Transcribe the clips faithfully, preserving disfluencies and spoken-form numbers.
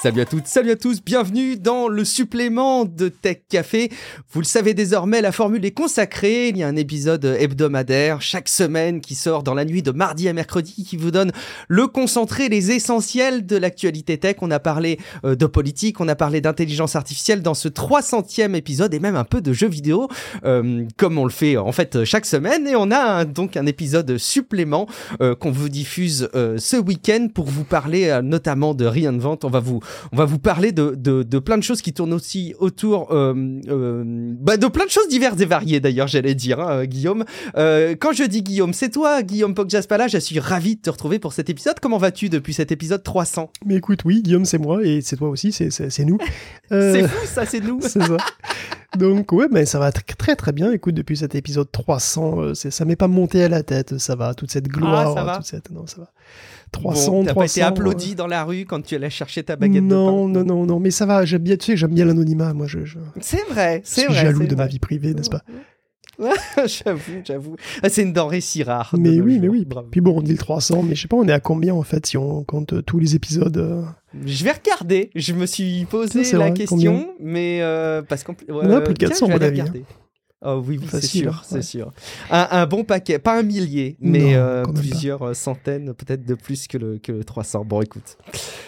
Salut à toutes, salut à tous, bienvenue dans le supplément de Tech Café. Vous le savez désormais, la formule est consacrée. Il y a un épisode hebdomadaire chaque semaine qui sort dans la nuit de mardi à mercredi qui vous donne le concentré, les essentiels de l'actualité tech. On a parlé euh, de politique, on a parlé d'intelligence artificielle dans ce trois centième épisode et même un peu de jeux vidéo euh, comme on le fait en fait chaque semaine. Et on a un, donc un épisode supplément euh, qu'on vous diffuse euh, ce week-end pour vous parler euh, notamment de Reinvent. On va vous On va vous parler de, de, de plein de choses qui tournent aussi autour euh, euh, bah de plein de choses diverses et variées d'ailleurs, j'allais dire, hein, Guillaume. Euh, quand je dis Guillaume, c'est toi, Guillaume Poggiaspala. Je suis ravi de te retrouver pour cet épisode. Comment vas-tu depuis cet épisode trois cents ? Mais écoute, oui, Guillaume, c'est moi et c'est toi aussi, c'est, c'est, c'est nous. Euh... c'est fou, ça, c'est nous. C'est ça. Donc, ouais, mais ça va très très, très bien. Écoute, depuis cet épisode trois cents, euh, c'est, ça m'est pas monté à la tête, ça va, toute cette gloire. Ah, ça va. Toute cette... Non, ça va. trois cents, bon, t'as trois pas cents, été applaudi euh... dans la rue quand tu allais chercher ta baguette non, de pain. Non, non, non, mais ça va, j'aime bien, tu sais, j'aime bien l'anonymat, moi, je... je... C'est vrai, c'est je vrai. suis jaloux c'est de vrai. ma vie privée, n'est-ce pas ? J'avoue, j'avoue. Ah, c'est une denrée si rare. Mais oui, jours. mais oui. Bravo. Puis bon, on dit le trois cents, mais je sais pas, on est à combien, en fait, si on compte euh, tous les épisodes euh... Je vais regarder. Je me suis posé c'est la vrai, question, combien mais euh, parce qu'on ouais, on a plus de quatre cents, tiens, je vais mon aller avis. regarder. Oh oui, oui, Facile, c'est sûr, ouais. c'est sûr. Un, un bon paquet, pas un millier, mais non, euh, plusieurs pas. centaines, peut-être de plus que le, que le trois cents. Bon, écoute.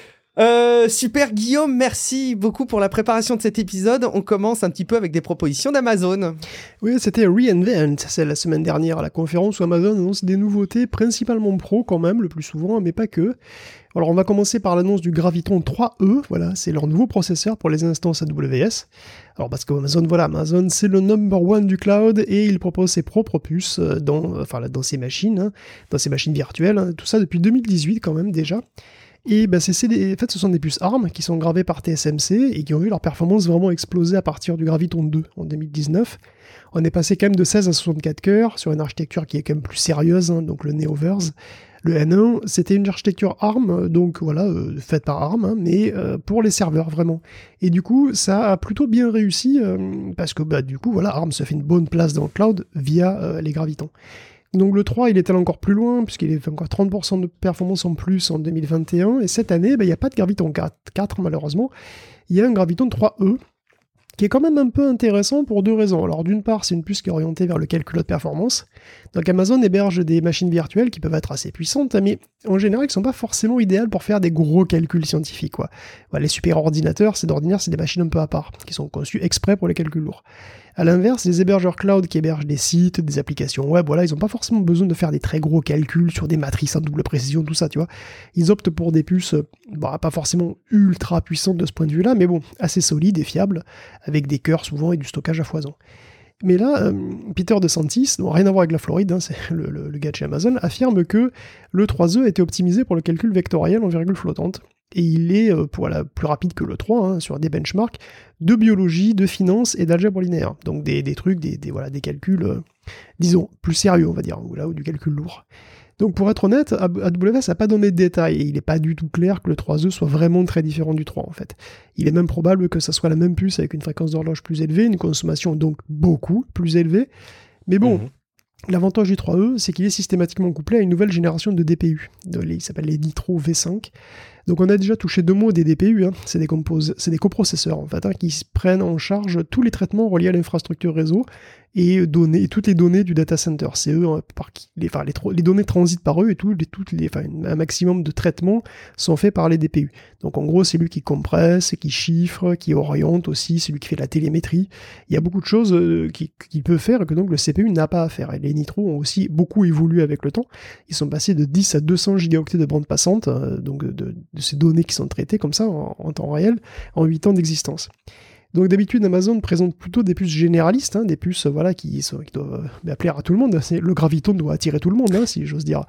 Euh, super Guillaume, merci beaucoup pour la préparation de cet épisode. On commence un petit peu avec des propositions d'Amazon. Oui, c'était Reinvent, c'est la semaine dernière à la conférence où Amazon annonce des nouveautés, principalement pro quand même, le plus souvent, mais pas que. Alors on va commencer par l'annonce du Graviton trois E, voilà, c'est leur nouveau processeur pour les instances A W S. Alors parce qu'Amazon, voilà, Amazon c'est le number one du cloud et il propose ses propres puces dans, enfin, dans ses machines, hein, dans ses machines virtuelles, hein, tout ça depuis deux mille dix-huit quand même déjà. Et ben c'est, c'est des, en fait, ce sont des puces A R M qui sont gravées par T S M C et qui ont vu leur performance vraiment exploser à partir du Graviton deux en deux mille dix-neuf. On est passé quand même de seize à soixante-quatre cœurs sur une architecture qui est quand même plus sérieuse, hein, donc le Neoverse. Le N un, c'était une architecture A R M, donc voilà, euh, faite par A R M, hein, mais euh, pour les serveurs vraiment. Et du coup, ça a plutôt bien réussi euh, parce que bah, du coup, voilà, A R M se fait une bonne place dans le cloud via euh, les Gravitons. Donc le trois, il est allé encore plus loin, puisqu'il est fait encore trente pour cent de performance en plus en deux mille vingt et un, et cette année, bah, il n'y a pas de Graviton quatre malheureusement, il y a un Graviton trois E, qui est quand même un peu intéressant pour deux raisons. Alors d'une part, c'est une puce qui est orientée vers le calcul de performance, donc Amazon héberge des machines virtuelles qui peuvent être assez puissantes, mais en général, qui ne sont pas forcément idéales pour faire des gros calculs scientifiques, quoi. Voilà, les super ordinateurs, c'est d'ordinaire, c'est des machines un peu à part, qui sont conçues exprès pour les calculs lourds. A l'inverse, les hébergeurs cloud qui hébergent des sites, des applications web, voilà, ils n'ont pas forcément besoin de faire des très gros calculs sur des matrices en double précision, tout ça, tu vois. Ils optent pour des puces, bah, pas forcément ultra puissantes de ce point de vue-là, mais bon, assez solides et fiables, avec des cœurs souvent et du stockage à foison. Mais là, euh, Peter DeSantis, non, rien à voir avec la Floride, hein, c'est le, le, le gars de chez Amazon, affirme que le trois E a été optimisé pour le calcul vectoriel en virgule flottante. Et il est euh, pour, voilà, plus rapide que le trois, hein, sur des benchmarks de biologie, de finance et d'algèbre linéaire. Donc des, des trucs, des, des, voilà, des calculs, euh, disons, plus sérieux, on va dire, ou là, ou du calcul lourd. Donc pour être honnête, A W S n'a pas donné de détails, et il n'est pas du tout clair que le trois E soit vraiment très différent du trois, en fait. Il est même probable que ça soit la même puce avec une fréquence d'horloge plus élevée, une consommation donc beaucoup plus élevée. Mais bon, mmh. L'avantage du trois E, c'est qu'il est systématiquement couplé à une nouvelle génération de D P U. De, il s'appelle les Nitro V cinq. Donc on a déjà touché deux mots des D P U, hein. c'est, des compos- c'est des coprocesseurs en fait, hein, qui prennent en charge tous les traitements reliés à l'infrastructure réseau et, données, et toutes les données du data center. C'est eux, hein, par qui, les, enfin, les, les données transitent par eux et tout, les, toutes les, enfin, un maximum de traitements sont faits par les D P U. Donc en gros, c'est lui qui compresse, qui chiffre, qui oriente aussi, c'est lui qui fait la télémétrie. Il y a beaucoup de choses euh, qu'il qui peut faire et que donc le C P U n'a pas à faire. Et les Nitro ont aussi beaucoup évolué avec le temps. Ils sont passés de dix à deux cents gigaoctets de bande passante, euh, donc de, de, de ces données qui sont traitées comme ça en, en temps réel, en huit ans d'existence. Donc d'habitude, Amazon présente plutôt des puces généralistes, hein, des puces voilà, qui, sont, qui doivent euh, plaire à tout le monde. C'est, le Graviton doit attirer tout le monde, hein, si j'ose dire.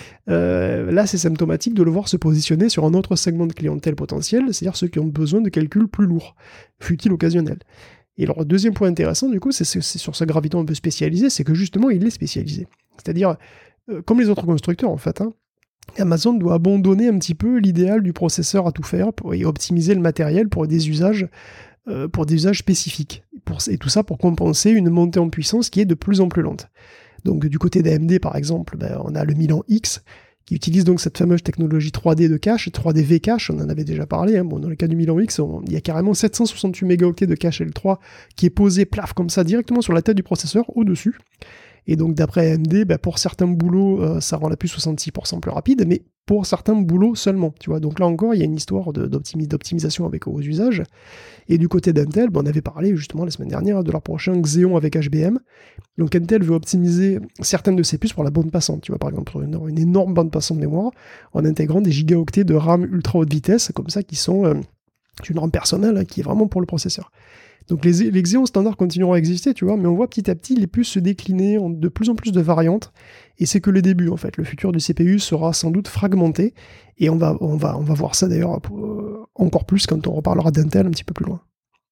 euh, là, c'est symptomatique de le voir se positionner sur un autre segment de clientèle potentiel, c'est-à-dire ceux qui ont besoin de calculs plus lourds, fut-il occasionnels. Et alors, le deuxième point intéressant, du coup, c'est, c'est, c'est sur ce Graviton un peu spécialisé, c'est que justement, il est spécialisé. C'est-à-dire, euh, comme les autres constructeurs, en fait, hein, Amazon doit abandonner un petit peu l'idéal du processeur à tout faire pour, et optimiser le matériel pour des usages Euh, pour des usages spécifiques, pour, et tout ça pour compenser une montée en puissance qui est de plus en plus lente. Donc du côté d'A M D par exemple, ben, on a le Milan X, qui utilise donc cette fameuse technologie trois D de cache, trois D V cache, on en avait déjà parlé, hein. Bon, dans le cas du Milan X, on, il y a carrément sept cent soixante-huit mégaoctets de cache L trois qui est posé, plaf, comme ça, directement sur la tête du processeur, au-dessus. Et donc d'après A M D, bah, pour certains boulots, euh, ça rend la puce soixante-six pour cent plus rapide, mais pour certains boulots seulement, tu vois. Donc là encore, il y a une histoire de, d'optimi- d'optimisation avec aux usages. Et du côté d'Intel, bah, on avait parlé justement la semaine dernière de leur prochain Xeon avec H B M. Donc Intel veut optimiser certaines de ses puces pour la bande passante, tu vois, par exemple, une, une énorme bande passante mémoire, en intégrant des gigaoctets de RAM ultra haute vitesse, comme ça, qui sont euh, une RAM personnelle, hein, qui est vraiment pour le processeur. Donc les, les Xeon standards continueront à exister, tu vois, mais on voit petit à petit les puces se décliner en de plus en plus de variantes, et c'est que le début, en fait. Le futur du C P U sera sans doute fragmenté, et on va, on va, on va voir ça d'ailleurs euh, encore plus quand on reparlera d'Intel un petit peu plus loin.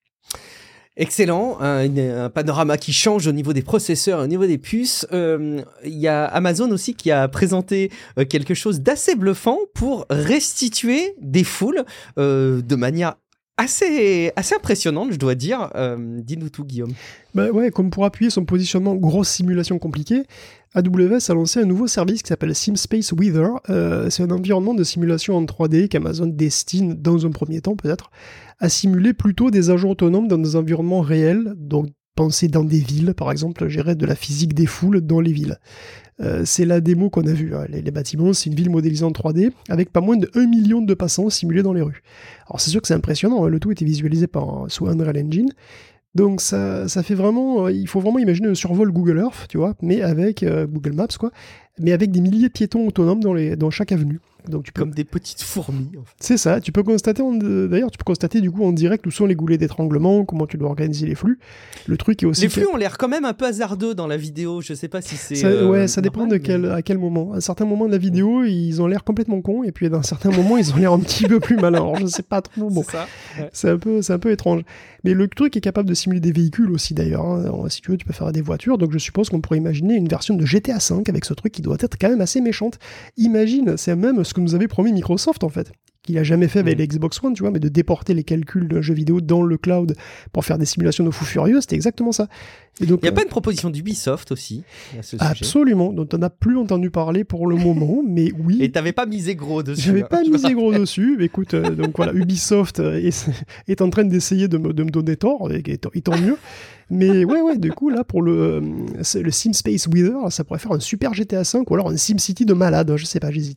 Excellent, un, un panorama qui change au niveau des processeurs, au niveau des puces. Il euh, y a Amazon aussi qui a présenté euh, quelque chose d'assez bluffant pour restituer des foules euh, de manière assez, assez impressionnante, je dois dire. Euh, dis-nous tout, Guillaume. Bah ouais, comme pour appuyer son positionnement grosse simulation compliquée, A W S a lancé un nouveau service qui s'appelle SimSpace Weather. Euh, c'est un environnement de simulation en trois D qu'Amazon destine, dans un premier temps peut-être, à simuler plutôt des agents autonomes dans des environnements réels, donc pensez dans des villes, par exemple, gérer de la physique des foules dans les villes. Euh, c'est la démo qu'on a vue. Hein. Les, les bâtiments, c'est une ville modélisée en trois D, avec pas moins de un million de passants simulés dans les rues. Alors c'est sûr que c'est impressionnant, hein. Le tout était visualisé par, sous Unreal Engine. Donc ça, ça fait vraiment, il faut vraiment imaginer un survol Google Earth, tu vois, mais avec euh, Google Maps, quoi, mais avec des milliers de piétons autonomes dans, les, dans chaque avenue. Donc tu peux... Comme des petites fourmis, en fait. C'est ça, tu peux constater, en... d'ailleurs, tu peux constater du coup en direct où sont les goulets d'étranglement, comment tu dois organiser les flux. Le truc est aussi... Les flux ont l'air quand même un peu hasardeux dans la vidéo, je sais pas si c'est... Ça, euh, ouais, ça dépend normal, de quel, mais... à quel moment. À certains moments de la vidéo, ils ont l'air complètement cons, et puis à un certain moment, ils ont l'air un petit peu plus malins. Alors je sais pas trop, bon, c'est ça, ouais. c'est un peu, c'est un peu étrange. Mais le truc est capable de simuler des véhicules aussi d'ailleurs, hein. Alors, si tu veux, tu peux faire des voitures, donc je suppose qu'on pourrait imaginer une version de G T A cinq avec ce truc qui doit être quand même assez méchante. Imagine, c'est même ce que nous avait promis Microsoft en fait, qu'il a jamais fait avec les Xbox One, tu vois, mais de déporter les calculs d'un jeu vidéo dans le cloud pour faire des simulations de fous furieux, c'était exactement ça. Et donc, il n'y a euh, pas une proposition d'Ubisoft aussi à ce absolument, sujet. Dont on n'a plus entendu parler pour le moment, mais oui. Et t'avais pas misé gros dessus. J'avais hein, pas misé gros dessus, mais écoute, euh, donc voilà, Ubisoft euh, est, est en train d'essayer de me, de me donner tort, et, et, et tant mieux. Mais ouais, ouais, du coup, là, pour le, euh, le SimSpace Weather, ça pourrait faire un super G T A cinq ou alors un SimCity de malade, je sais pas, j'hésite.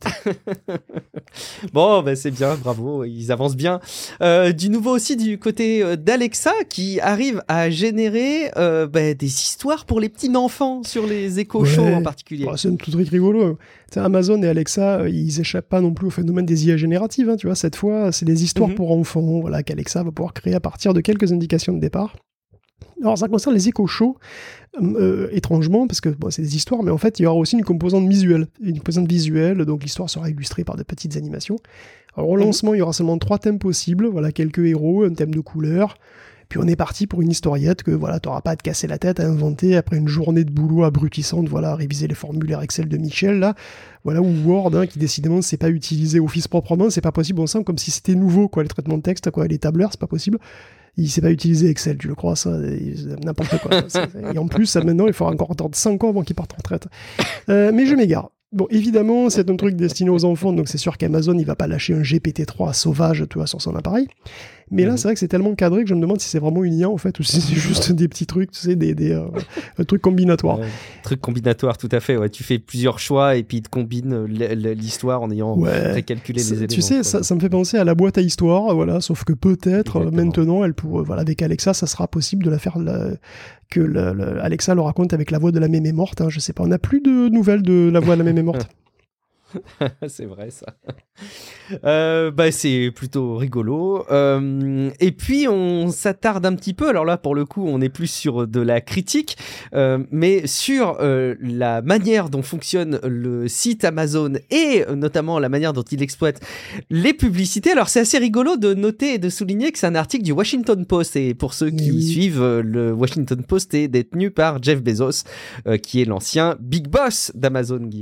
Bon, ben c'est bien, bravo, ils avancent bien. Euh, du nouveau aussi du côté euh, d'Alexa qui arrive à générer euh, ben, des histoires pour les petits enfants sur les Echo Show ouais. en particulier. Bah, c'est un tout truc rigolo. T'sais, Amazon et Alexa, ils échappent pas non plus au phénomène des I A génératives. Hein, tu vois, cette fois, c'est des histoires mm-hmm. pour enfants, voilà, qu'Alexa va pouvoir créer à partir de quelques indications de départ. Alors ça concerne les Echo Show, euh, étrangement, parce que bon, c'est des histoires, mais en fait il y aura aussi une composante visuelle, une composante visuelle, donc l'histoire sera illustrée par de petites animations. Alors au lancement, il y aura seulement trois thèmes possibles, voilà, quelques héros, un thème de couleur, puis on est parti pour une historiette que voilà, t'auras pas à te casser la tête à inventer après une journée de boulot abrutissante, voilà, à réviser les formulaires Excel de Michel, là, voilà, ou Word, hein, qui décidément ne sait pas utiliser Office proprement, c'est pas possible, on sent comme si c'était nouveau, quoi, les traitements de texte, quoi, les tableurs, c'est pas possible. Il sait pas utiliser Excel, tu le crois, ça, n'importe quoi. Ça, et en plus, ça, maintenant, il faudra encore attendre cinq ans avant qu'il parte en retraite. Euh, mais je m'égare. Bon, évidemment, c'est un truc destiné aux enfants, donc c'est sûr qu'Amazon, il va pas lâcher un G P T trois sauvage, tu vois, sur son appareil. Mais là, c'est vrai que c'est tellement cadré que je me demande si c'est vraiment une I A, en fait, ou si c'est juste des petits trucs, tu sais, des, des euh, trucs combinatoires. Ouais, trucs combinatoires, tout à fait, ouais. Tu fais plusieurs choix et puis ils te combinent l'histoire en ayant ouais. précalculé les éléments. Tu sais, ça, ça me fait penser à la boîte à histoire, voilà, sauf que peut-être, euh, maintenant, elle pour, voilà, avec Alexa, ça sera possible de la faire, la, que la, la, Alexa le raconte avec la voix de la mémé morte, hein, je sais pas, on n'a plus de nouvelles de la voix de la mémé morte. C'est vrai ça. Euh, bah, c'est plutôt rigolo. Euh, et puis on s'attarde un petit peu. Alors là, pour le coup, on est plus sur de la critique, euh, mais sur euh, la manière dont fonctionne le site Amazon et notamment la manière dont il exploite les publicités. Alors c'est assez rigolo de noter et de souligner que c'est un article du Washington Post. Et pour ceux qui oui. suivent, le Washington Post est détenu par Jeff Bezos, euh, qui est l'ancien big boss d'Amazon, Guillaume.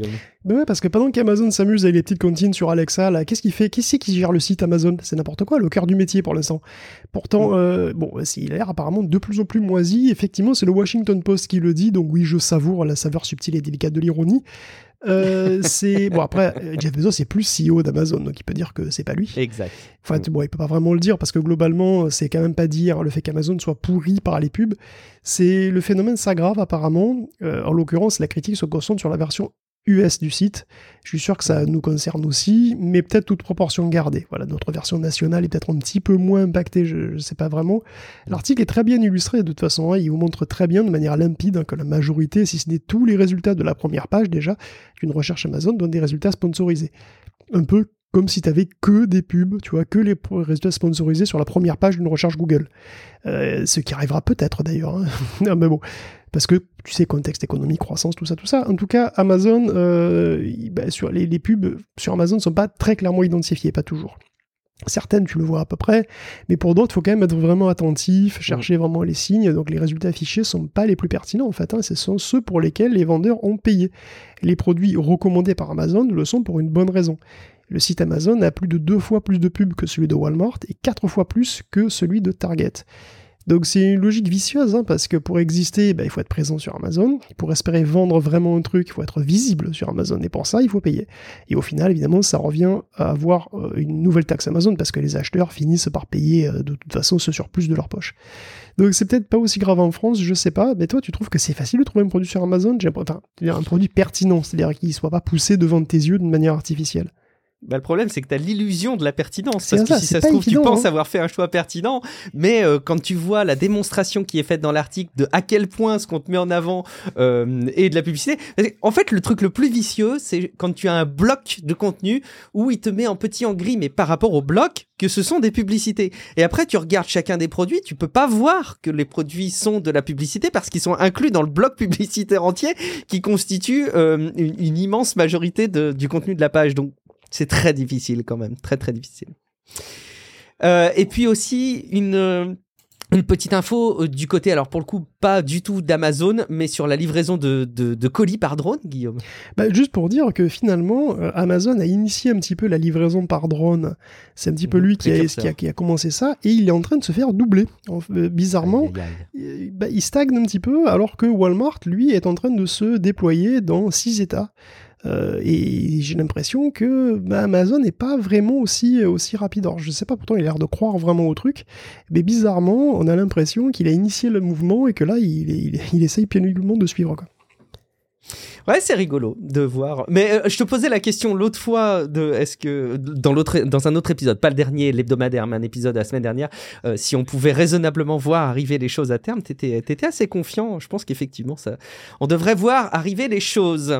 Ben ouais, parce que pendant qu'Amazon s'amuse avec les petites comptines sur Alexa, là, qu'est-ce qu'il fait? Qui c'est qui gère le site Amazon? C'est n'importe quoi, le cœur du métier pour l'instant. Pourtant, mmh. euh, bon, il a l'air apparemment de plus en plus moisi. Effectivement, c'est le Washington Post qui le dit, donc oui, je savoure la saveur subtile et délicate de l'ironie. Euh, c'est bon après Jeff Bezos c'est plus C E O d'Amazon, donc il peut dire que c'est pas lui. Exact. Enfin bon, il peut pas vraiment le dire parce que globalement c'est quand même pas dire le fait qu'Amazon soit pourri par les pubs. C'est le phénomène s'aggrave apparemment. Euh, en l'occurrence la critique se concentre sur la version U S du site. Je suis sûr que ça nous concerne aussi, mais peut-être toute proportion gardée. Voilà, notre version nationale est peut-être un petit peu moins impactée, je ne sais pas vraiment. L'article est très bien illustré de toute façon, hein, il vous montre très bien de manière limpide hein, que la majorité, si ce n'est tous les résultats de la première page déjà, d'une recherche Amazon donnent des résultats sponsorisés. Un peu comme si tu avais que des pubs, tu vois, que les résultats sponsorisés sur la première page d'une recherche Google. Euh, ce qui arrivera peut-être d'ailleurs. Hein. Non, mais bon, parce que tu sais, contexte économique, croissance, tout ça, tout ça. En tout cas, Amazon, euh, bah, sur les, les pubs sur Amazon ne sont pas très clairement identifiées, pas toujours. Certaines, tu le vois à peu près, mais pour d'autres, il faut quand même être vraiment attentif, chercher vraiment les signes. Donc les résultats affichés ne sont pas les plus pertinents en fait, hein. Ce sont ceux pour lesquels les vendeurs ont payé. Les produits recommandés par Amazon le sont pour une bonne raison. Le site Amazon a plus de deux fois plus de pubs que celui de Walmart et quatre fois plus que celui de Target. Donc c'est une logique vicieuse, hein, parce que pour exister, bah, il faut être présent sur Amazon. Pour espérer vendre vraiment un truc, il faut être visible sur Amazon. Et pour ça, il faut payer. Et au final, évidemment, ça revient à avoir euh, une nouvelle taxe Amazon, parce que les acheteurs finissent par payer euh, de toute façon ce surplus de leur poche. Donc c'est peut-être pas aussi grave en France, je sais pas. Mais toi, tu trouves que c'est facile de trouver un produit sur Amazon? J'ai, enfin, c'est-à-dire un produit pertinent, c'est-à-dire qu'il soit pas poussé devant tes yeux d'une manière artificielle. Bah, le problème, c'est que tu as l'illusion de la pertinence. C'est parce ça, que si ça se trouve, évident, tu penses hein. avoir fait un choix pertinent, mais euh, quand tu vois la démonstration qui est faite dans l'article de à quel point ce qu'on te met en avant euh, est de la publicité. En fait, le truc le plus vicieux, c'est quand tu as un bloc de contenu où il te met en petit en gris, mais par rapport au bloc, que ce sont des publicités. Et après, tu regardes chacun des produits, tu peux pas voir que les produits sont de la publicité parce qu'ils sont inclus dans le bloc publicitaire entier qui constitue euh, une, une immense majorité de, du contenu de la page. Donc, c'est très difficile quand même, très très difficile. Euh, et puis aussi une, une petite info du côté, alors pour le coup pas du tout d'Amazon, mais sur la livraison de, de, de colis par drone, Guillaume. Bah, juste pour dire que finalement, euh, Amazon a initié un petit peu la livraison par drone. C'est un petit peu lui qui a, qui, a, qui a commencé ça, et il est en train de se faire doubler. Euh, bizarrement, aïe, aïe, aïe. Bah, il stagne un petit peu, alors que Walmart, lui, est en train de se déployer dans six États. Euh, et j'ai l'impression que bah, Amazon n'est pas vraiment aussi, aussi rapide. Alors je sais pas, pourtant il a l'air de croire vraiment au truc, mais bizarrement on a l'impression qu'il a initié le mouvement et que là il, il, il essaye péniblement de suivre, quoi. Ouais, c'est rigolo de voir. Mais euh, je te posais la question l'autre fois de est-ce que dans l'autre dans un autre épisode, pas le dernier, l'hebdomadaire, mais un épisode la semaine dernière, euh, si on pouvait raisonnablement voir arriver les choses à terme, t'étais t'étais assez confiant. Je pense qu'effectivement ça, on devrait voir arriver les choses.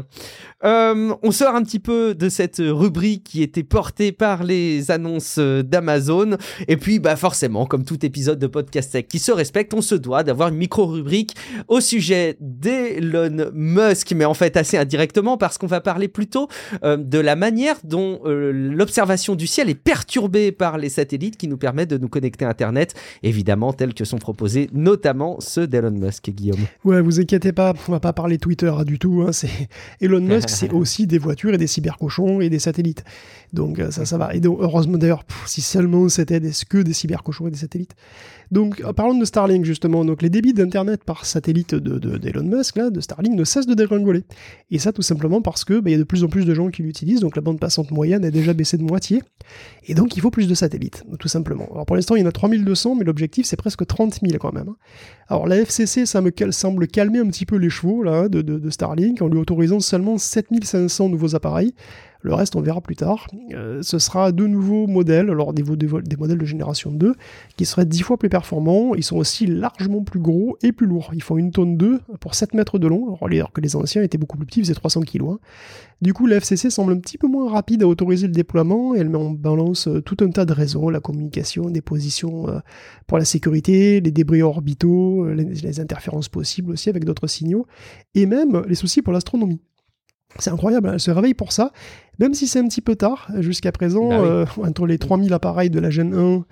Euh, on sort un petit peu de cette rubrique qui était portée par les annonces d'Amazon, et puis bah forcément, comme tout épisode de Podcast Tech qui se respecte, on se doit d'avoir une micro-rubrique au sujet d'Elon Musk, mais en fait assez indirectement parce qu'on va parler plutôt euh, de la manière dont euh, l'observation du ciel est perturbée par les satellites qui nous permettent de nous connecter à Internet, évidemment tels que sont proposés notamment ceux d'Elon Musk, Guillaume. Ouais, vous inquiétez pas, on va pas parler Twitter hein, du tout, hein, c'est Elon Musk, c'est aussi des voitures et des cybercochons et des satellites. Donc ça, ça va. Et donc, heureusement d'ailleurs, pff, si seulement c'était des, que des cybercochons et des satellites. Donc parlons de Starlink justement. Donc les débits d'internet par satellite de, de, d'Elon Musk, là, de Starlink, ne cessent de dégringoler. Et ça tout simplement parce que bah, y a de plus en plus de gens qui l'utilisent, donc la bande passante moyenne a déjà baissé de moitié. Et donc il faut plus de satellites, tout simplement. Alors pour l'instant il y en a trois mille deux cents, mais l'objectif c'est presque trente mille quand même. Alors la F C C ça me cal- semble calmer un petit peu les chevaux là, de, de, de Starlink en lui autorisant seulement sept mille cinq cents nouveaux appareils. Le reste, on verra plus tard. Euh, ce sera deux nouveaux modèles, alors des, des, des modèles de génération deux, qui seraient dix fois plus performants. Ils sont aussi largement plus gros et plus lourds. Ils font une tonne deux pour sept mètres de long, alors que les anciens étaient beaucoup plus petits, ils faisaient trois cents kilos. Hein. Du coup, la F C C semble un petit peu moins rapide à autoriser le déploiement, et elle met en balance euh, tout un tas de raisons, la communication, des positions euh, pour la sécurité, les débris orbitaux, les, les interférences possibles aussi avec d'autres signaux, et même les soucis pour l'astronomie. C'est incroyable, elle se réveille pour ça, même si c'est un petit peu tard, jusqu'à présent, bah oui. euh, entre les trois mille appareils de la Gen un,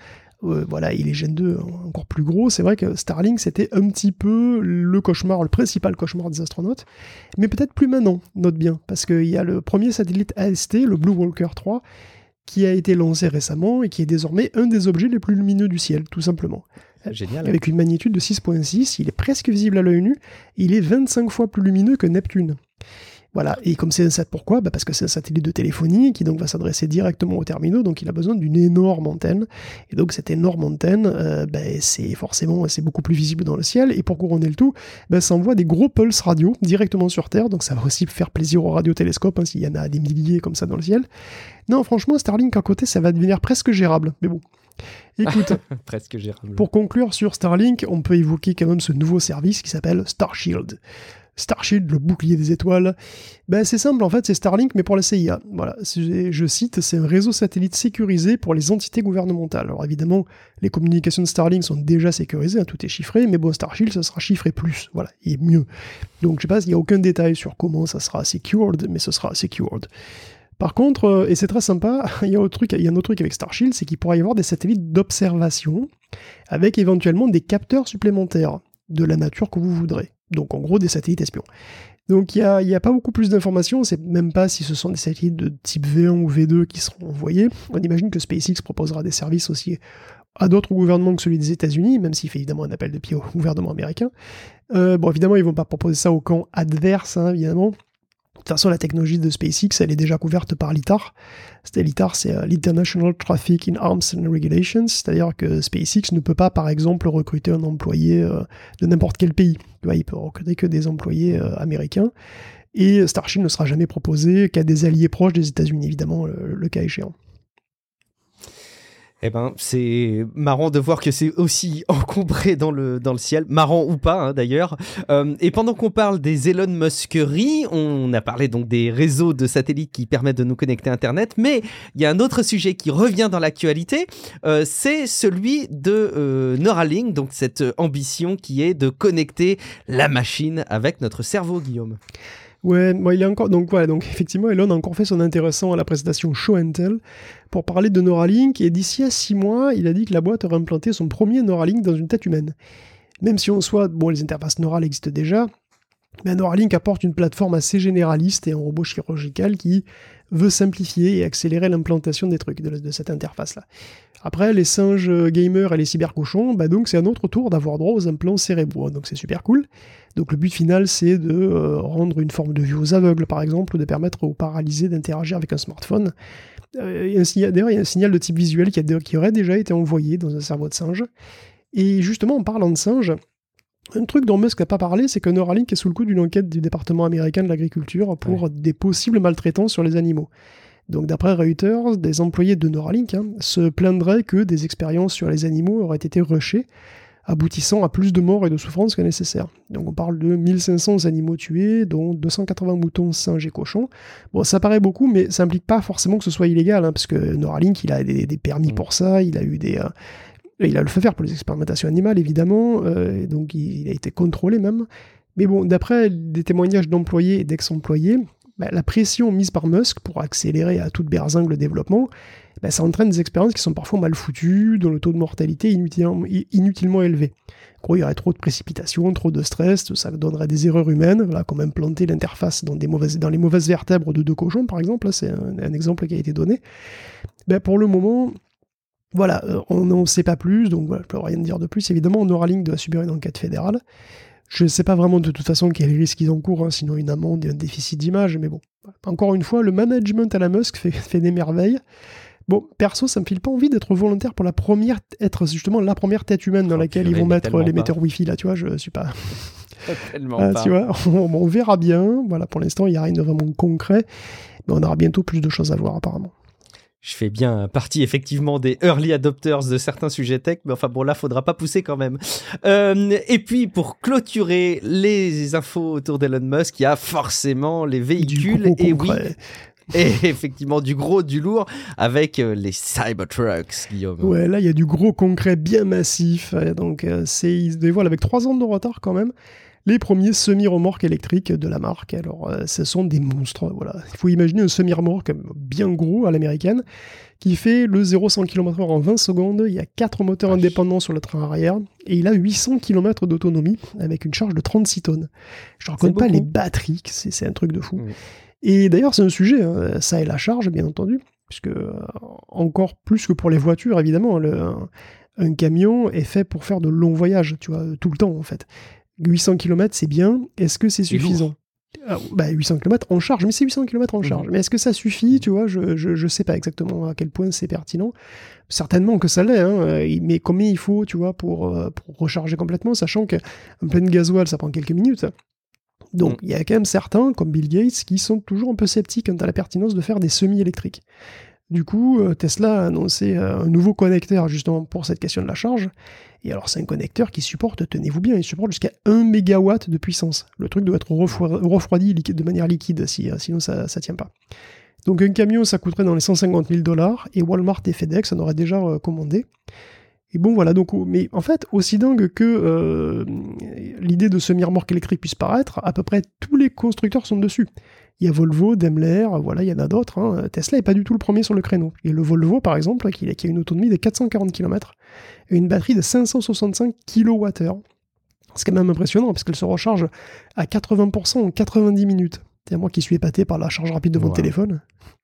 euh, voilà, et les Gen deux encore plus gros, c'est vrai que Starlink c'était un petit peu le cauchemar, le principal cauchemar des astronautes, mais peut-être plus maintenant, note bien, parce qu'il y a le premier satellite A S T, le Blue Walker trois, qui a été lancé récemment et qui est désormais un des objets les plus lumineux du ciel, tout simplement. Génial. Avec une magnitude de six virgule six, il est presque visible à l'œil nu, et il est vingt-cinq fois plus lumineux que Neptune. Voilà, et comme c'est un sat, pourquoi bah parce que c'est un satellite de téléphonie qui donc va s'adresser directement aux terminaux, donc il a besoin d'une énorme antenne, et donc cette énorme antenne, euh, bah, c'est forcément c'est beaucoup plus visible dans le ciel, et pour couronner le tout, bah, ça envoie des gros pulses radio directement sur Terre, donc ça va aussi faire plaisir aux radiotélescopes, hein, s'il y en a des milliers comme ça dans le ciel. Non, franchement, Starlink à côté, ça va devenir presque gérable, mais bon. Écoute, presque gérable. Pour conclure sur Starlink, on peut évoquer quand même ce nouveau service qui s'appelle Starshield. Starshield, le bouclier des étoiles, ben c'est simple en fait, c'est Starlink mais pour la C I A. Voilà, je cite, c'est un réseau satellite sécurisé pour les entités gouvernementales. Alors évidemment, les communications de Starlink sont déjà sécurisées, hein, tout est chiffré, mais bon, Starshield, ça sera chiffré plus, voilà, et mieux. Donc je sais pas, il n'y a aucun détail sur comment ça sera secured, mais ce sera secured. Par contre, euh, et c'est très sympa, il y a un autre truc, il y a un autre truc avec Starshield, c'est qu'il pourra y avoir des satellites d'observation avec éventuellement des capteurs supplémentaires de la nature que vous voudrez. Donc en gros des satellites espions. Donc il n'y a, y a pas beaucoup plus d'informations, on ne sait même pas si ce sont des satellites de type V un ou V deux qui seront envoyés. On imagine que SpaceX proposera des services aussi à d'autres gouvernements que celui des États-Unis, même s'il fait évidemment un appel de pied au gouvernement américain. Euh, bon évidemment ils ne vont pas proposer ça au camp adverse, hein, évidemment. De toute façon, la technologie de SpaceX, elle est déjà couverte par l'I T A R. L'I T A R, c'est euh, l'International Traffic in Arms and Regulations, c'est-à-dire que SpaceX ne peut pas, par exemple, recruter un employé euh, de n'importe quel pays. Tu vois, il peut recruter que des employés euh, américains. Et Starshield ne sera jamais proposé qu'à des alliés proches des États-Unis, évidemment, le, le cas échéant. Eh ben, c'est marrant de voir que c'est aussi encombré dans le, dans le ciel, marrant ou pas hein, d'ailleurs. Euh, et pendant qu'on parle des Elon Muskeries, on a parlé donc des réseaux de satellites qui permettent de nous connecter à Internet, mais il y a un autre sujet qui revient dans l'actualité, euh, c'est celui de euh, Neuralink, donc cette ambition qui est de connecter la machine avec notre cerveau, Guillaume. Ouais, bon, il est encore donc voilà, donc effectivement Elon a encore fait son intéressant à la présentation Show and Tell pour parler de Neuralink, et d'ici à six mois, il a dit que la boîte aurait implanté son premier Neuralink dans une tête humaine. Même si en soi, bon, les interfaces neurales existent déjà, mais Neuralink apporte une plateforme assez généraliste et un robot chirurgical qui veut simplifier et accélérer l'implantation des trucs de, de cette interface-là. Après, les singes gamers et les cybercochons, bah donc c'est à notre tour d'avoir droit aux implants cérébraux, donc c'est super cool. Donc le but final, c'est de euh, rendre une forme de vue aux aveugles, par exemple, ou de permettre aux paralysés d'interagir avec un smartphone. Euh, il y a un signal, d'ailleurs, il y a un signal de type visuel qui, a, qui aurait déjà été envoyé dans un cerveau de singe. Et justement, en parlant de singe, un truc dont Musk n'a pas parlé, c'est que Neuralink est sous le coup d'une enquête du département américain de l'agriculture pour ouais. des possibles maltraitances sur les animaux. Donc d'après Reuters, des employés de Neuralink hein, se plaindraient que des expériences sur les animaux auraient été rushées, aboutissant à plus de morts et de souffrances que nécessaire. Donc on parle de mille cinq cents animaux tués, dont deux cent quatre-vingts moutons, singes et cochons. Bon, ça paraît beaucoup, mais ça implique pas forcément que ce soit illégal, hein, parce que Neuralink, il a des, des permis mmh. pour ça, il a eu des... Euh, il a le feu vert pour les expérimentations animales, évidemment, euh, donc il, il a été contrôlé même. Mais bon, d'après des témoignages d'employés et d'ex-employés, bah, la pression mise par Musk pour accélérer à toute berzingue le développement, bah, ça entraîne des expériences qui sont parfois mal foutues, dont le taux de mortalité est inutilement, inutilement élevé. En gros, il y aurait trop de précipitations, trop de stress, ça donnerait des erreurs humaines, voilà, comme implanter l'interface dans, des mauvaises, dans les mauvaises vertèbres de deux cochons, par exemple, là, c'est un, un exemple qui a été donné. Bah, pour le moment... Voilà, on n'en sait pas plus, donc voilà, je peux rien dire de plus. Évidemment, Neuralink doit subir une enquête fédérale. Je ne sais pas vraiment de toute façon quels risques ils encourent, hein, sinon une amende et un déficit d'image, mais bon. Encore une fois, le management à la Musk fait, fait des merveilles. Bon, perso, ça me file pas envie d'être volontaire pour la première, être justement la première tête humaine dans oh, laquelle ils vont mettre l'émetteur Wi-Fi, là, tu vois, je suis pas... Tellement ah, pas. Tu vois, on, on verra bien, voilà, pour l'instant, il n'y a rien de vraiment concret, mais on aura bientôt plus de choses à voir, apparemment. Je fais bien partie effectivement des early adopters de certains sujets tech, mais enfin bon là faudra pas pousser quand même. Euh, et puis pour clôturer les infos autour d'Elon Musk, il y a forcément les véhicules et oui, et effectivement du gros, du lourd avec euh, les Cybertrucks, Guillaume. Ouais, là il y a du gros concret bien massif, donc euh, c'est ils se dévoilent avec trois ans de retard quand même. les premiers semi-remorques électriques de la marque. Alors, euh, ce sont des monstres, voilà. Il faut imaginer un semi-remorque bien gros à l'américaine, qui fait le zéro à cent kilomètres heure en vingt secondes, il y a quatre moteurs indépendants sur le train arrière, et il a huit cents kilomètres d'autonomie, avec une charge de trente-six tonnes. Je ne raconte pas les batteries, c'est, c'est un truc de fou. Mmh. Et d'ailleurs, c'est un sujet, hein, ça et la charge, bien entendu, puisque euh, encore plus que pour les voitures, évidemment, le, un, un camion est fait pour faire de longs voyages, tu vois, tout le temps, en fait. huit cents kilomètres, c'est bien, est-ce que c'est suffisant ? Ah, bah, huit cents kilomètres en charge, mais c'est huit cents kilomètres en charge. Mmh. Mais est-ce que ça suffit, tu vois, je, je, je sais pas exactement à quel point c'est pertinent. Certainement que ça l'est, hein, mais combien il faut, tu vois, pour, pour recharger complètement, sachant qu'un plein de gasoil, ça prend quelques minutes. Donc, il mmh. y a quand même certains, comme Bill Gates, qui sont toujours un peu sceptiques quant à la pertinence de faire des semi-électriques. Du coup, Tesla a annoncé un nouveau connecteur, justement, pour cette question de la charge. Et alors, c'est un connecteur qui supporte, tenez-vous bien, il supporte jusqu'à un mégawatt de puissance. Le truc doit être refroidi de manière liquide, si, sinon ça ne tient pas. Donc, un camion, ça coûterait dans les cent cinquante mille dollars, et Walmart et FedEx en auraient déjà euh, commandé. Et bon, voilà, donc, mais en fait, aussi dingue que euh, l'idée de semi-remorque électrique puisse paraître, à peu près tous les constructeurs sont dessus. Il y a Volvo, Daimler, voilà, il y en a d'autres. Hein. Tesla n'est pas du tout le premier sur le créneau. Et le Volvo, par exemple, qui a une autonomie de quatre cent quarante kilomètres et une batterie de cinq cent soixante-cinq kilowattheures. C'est quand même impressionnant, parce qu'elle se recharge à quatre-vingts pour cent en quatre-vingt-dix minutes. C'est moi qui suis épaté par la charge rapide de mon wow. téléphone.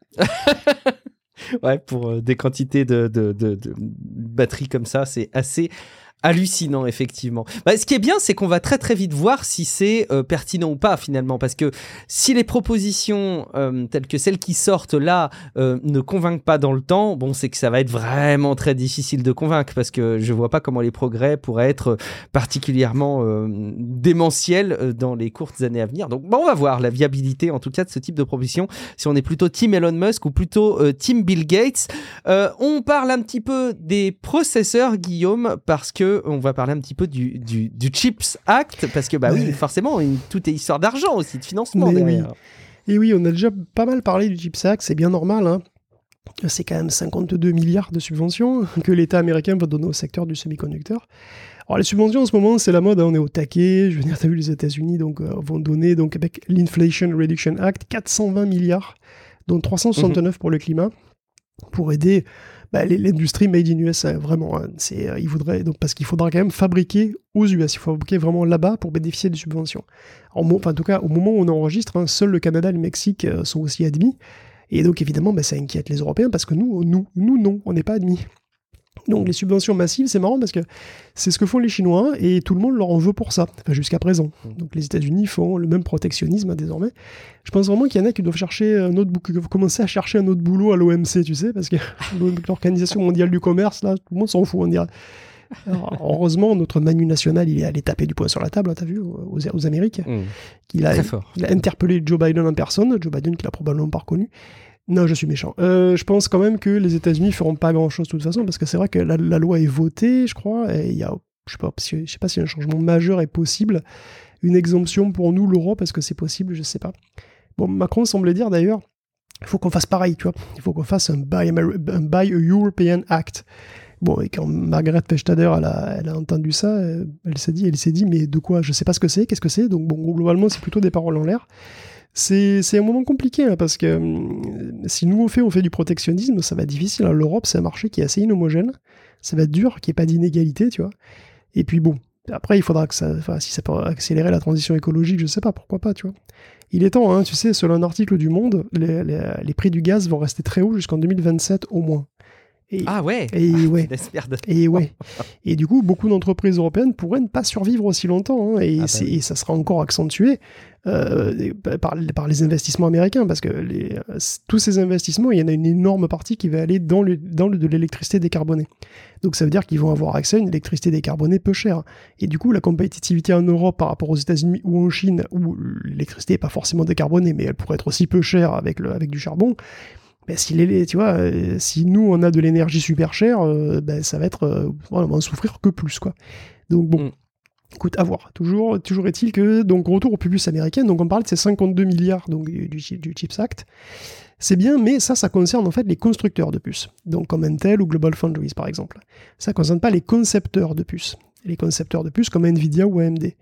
Ouais, pour euh, des quantités de, de, de, de batteries comme ça, c'est assez hallucinant, effectivement. Bah, ce qui est bien, c'est qu'on va très très vite voir si c'est euh, pertinent ou pas, finalement, parce que si les propositions euh, telles que celles qui sortent là euh, ne convainquent pas dans le temps, bon, c'est que ça va être vraiment très difficile de convaincre, parce que je vois pas comment les progrès pourraient être particulièrement euh, démentiels dans les courtes années à venir. Donc, bon, on va voir la viabilité, en tout cas, de ce type de proposition, si on est plutôt team Elon Musk ou plutôt euh, team Bill Gates. Euh, on parle un petit peu des processeurs, Guillaume, parce que on va parler un petit peu du, du, du Chips Act, parce que bah oui, forcément, une, tout est histoire d'argent aussi, de financement Mais derrière. Oui. Et oui, on a déjà pas mal parlé du Chips Act, c'est bien normal, hein. C'est quand même cinquante-deux milliards de subventions que l'État américain va donner au secteur du semi-conducteur. Alors les subventions en ce moment, c'est la mode, hein, on est au taquet, je veux dire, t'as vu les États-Unis donc, euh, vont donner, donc avec l'Inflation Reduction Act, quatre cent vingt milliards, dont trois cent soixante-neuf mmh. pour le climat, pour aider bah, l'industrie made in U S A, vraiment. Hein, c'est, euh, il voudrait, donc, parce qu'il faudra quand même fabriquer aux U S, il faut fabriquer vraiment là-bas pour bénéficier des subventions. Alors, enfin, en tout cas, au moment où on enregistre, hein, seuls le Canada et le Mexique euh, sont aussi admis, et donc évidemment, bah, ça inquiète les Européens, parce que nous, nous, nous non, on n'est pas admis. Donc les subventions massives, c'est marrant parce que c'est ce que font les Chinois et tout le monde leur en veut pour ça, enfin, jusqu'à présent. Donc les États-Unis font le même protectionnisme désormais. Je pense vraiment qu'il y en a qui doivent chercher un autre bou- qui doivent commencer à chercher un autre boulot à l'O M C, tu sais, parce que l'Organisation mondiale du commerce, là, tout le monde s'en fout, on dirait. Alors, heureusement, notre Manu national, il est allé taper du poing sur la table, hein, t'as vu, aux, aux Amériques. Mmh. Il a, il a interpellé Joe Biden en personne, Joe Biden qui l'a probablement pas reconnu. Non, je suis méchant. Euh, je pense quand même que les États-Unis feront pas grand-chose de toute façon, parce que c'est vrai que la, la loi est votée, je crois, et il y a, je sais pas, je sais pas si un changement majeur est possible, une exemption pour nous, l'Europe, est-ce que c'est possible, je sais pas. Bon, Macron semblait dire d'ailleurs, il faut qu'on fasse pareil, tu vois, il faut qu'on fasse un Buy, Ameri- un Buy a European Act. Bon, et quand Margaret Vestager, elle a, elle a entendu ça, elle s'est dit, elle s'est dit, mais de quoi, je sais pas ce que c'est, qu'est-ce que c'est, donc bon, globalement, c'est plutôt des paroles en l'air. C'est, c'est un moment compliqué, hein, parce que euh, si nous, on fait, on fait du protectionnisme, ça va être difficile. Hein. L'Europe, c'est un marché qui est assez inhomogène. Ça va être dur, qu'il n'y ait pas d'inégalité, tu vois. Et puis bon, après, il faudra que ça... Enfin, si ça peut accélérer la transition écologique, je sais pas, pourquoi pas, tu vois. Il est temps, hein, tu sais, selon un article du Monde, les, les, les prix du gaz vont rester très hauts jusqu'en deux mille vingt-sept au moins. Et, ah ouais, et ah, ouais. Et ouais. Et du coup, beaucoup d'entreprises européennes pourraient ne pas survivre aussi longtemps, hein, et, ah bah oui. et ça sera encore accentué euh, par, par les investissements américains, parce que les, tous ces investissements, il y en a une énorme partie qui va aller dans, le, dans le, de l'électricité décarbonée. Donc ça veut dire qu'ils vont avoir accès à une électricité décarbonée peu chère. Et du coup, la compétitivité en Europe par rapport aux États-Unis ou en Chine, où l'électricité n'est pas forcément décarbonée, mais elle pourrait être aussi peu chère avec, le, avec du charbon. Ben, si, les, tu vois, euh, si nous, on a de l'énergie super chère, euh, ben, ça va être... Euh, voilà, on va en souffrir que plus, quoi. Donc bon, mm. écoute, à voir. Toujours, toujours est-il que, donc, retour aux puces américaines, donc on parle de ces cinquante-deux milliards donc, du, du, du Chips Act. C'est bien, mais ça, ça concerne en fait les constructeurs de puces. Donc comme Intel ou GlobalFoundries, par exemple. Ça ne concerne pas les concepteurs de puces. Les concepteurs de puces comme Nvidia ou A M D.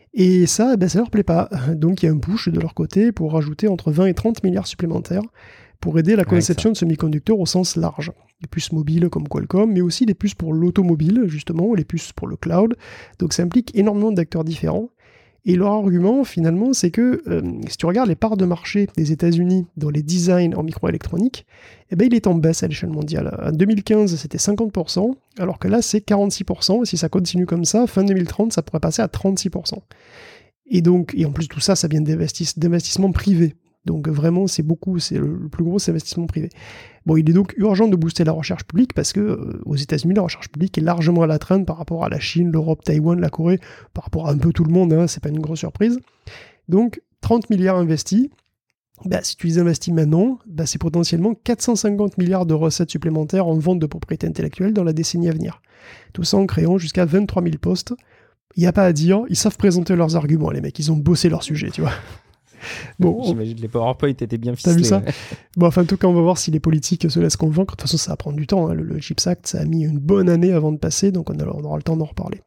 Et ça, ben, ça leur plaît pas. Donc il y a un push de leur côté pour rajouter entre vingt et trente milliards supplémentaires pour aider la conception de semi-conducteurs au sens large. Les puces mobiles comme Qualcomm, mais aussi les puces pour l'automobile, justement, les puces pour le cloud. Donc ça implique énormément d'acteurs différents. Et leur argument, finalement, c'est que euh, si tu regardes les parts de marché des États-Unis dans les designs en microélectronique, eh ben, il est en baisse à l'échelle mondiale. En deux mille quinze, c'était cinquante pour cent, alors que là, c'est quarante-six pour cent. Et si ça continue comme ça, fin deux mille trente, ça pourrait passer à trente-six pour cent. Et donc, et en plus, tout ça, ça vient d'investissements privés. Donc vraiment, c'est beaucoup, c'est le, le plus gros investissement privé. Bon, il est donc urgent de booster la recherche publique parce que euh, aux États-Unis, la recherche publique est largement à la traîne par rapport à la Chine, l'Europe, Taïwan, la Corée, par rapport à un peu tout le monde, hein, c'est pas une grosse surprise. Donc, trente milliards investis. Bah, si tu les investis maintenant, bah, c'est potentiellement quatre cent cinquante milliards de recettes supplémentaires en vente de propriété intellectuelle dans la décennie à venir. Tout ça en créant jusqu'à vingt-trois mille postes. Il n'y a pas à dire, ils savent présenter leurs arguments, les mecs, ils ont bossé leur sujet, tu vois. Bon, j'imagine que les PowerPoint étaient bien ficelés. T'as vu ça? Bon, enfin, en tout cas, on va voir si les politiques se laissent convaincre. De toute façon, ça va prendre du temps. Hein. Le, le Chips Act, ça a mis une bonne année avant de passer, donc on, a, on aura le temps d'en reparler.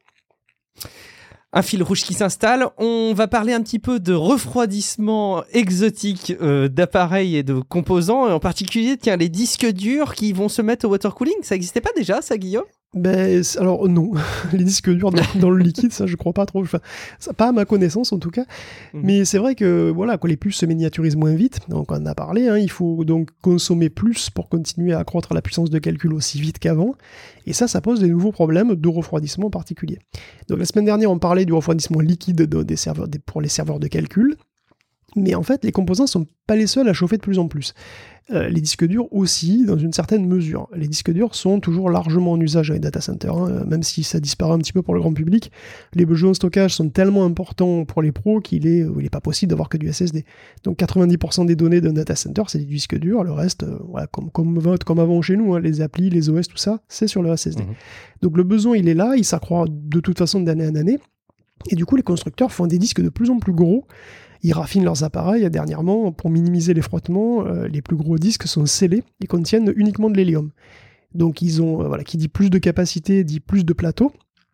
Un fil rouge qui s'installe. On va parler un petit peu de refroidissement exotique euh, d'appareils et de composants, et en particulier, tiens, les disques durs qui vont se mettre au water cooling. Ça n'existait pas déjà, ça, Guillaume? Ben, alors non, les disques durs dans, dans le liquide, ça je crois pas trop, enfin, ça, pas à ma connaissance en tout cas, mmh. Mais c'est vrai que voilà, quand les puces se miniaturisent moins vite, donc on en a parlé, hein, il faut donc consommer plus pour continuer à accroître la puissance de calcul aussi vite qu'avant, et ça, ça pose des nouveaux problèmes de refroidissement en particulier. Donc la semaine dernière, on parlait du refroidissement liquide de, des serveurs, des, pour les serveurs de calcul, mais en fait, les composants sont pas les seuls à chauffer de plus en plus. Euh, les disques durs aussi, dans une certaine mesure. Les disques durs sont toujours largement en usage dans les data centers, hein, même si ça disparaît un petit peu pour le grand public. Les besoins de stockage sont tellement importants pour les pros qu'il est, il est pas possible d'avoir que du S S D. Donc quatre-vingt-dix pour cent des données d'un data center, c'est des disques durs. Le reste, euh, voilà, comme, comme, comme avant chez nous, hein, les applis, les O S, tout ça, c'est sur le S S D. Mmh. Donc le besoin, il est là, il s'accroît de toute façon d'année en année. Et du coup, les constructeurs font des disques de plus en plus gros. Ils raffinent leurs appareils. Dernièrement, pour minimiser les frottements, euh, les plus gros disques sont scellés et contiennent uniquement de l'hélium. Donc ils ont, euh, voilà, qui dit plus de capacité, dit plus de plateau.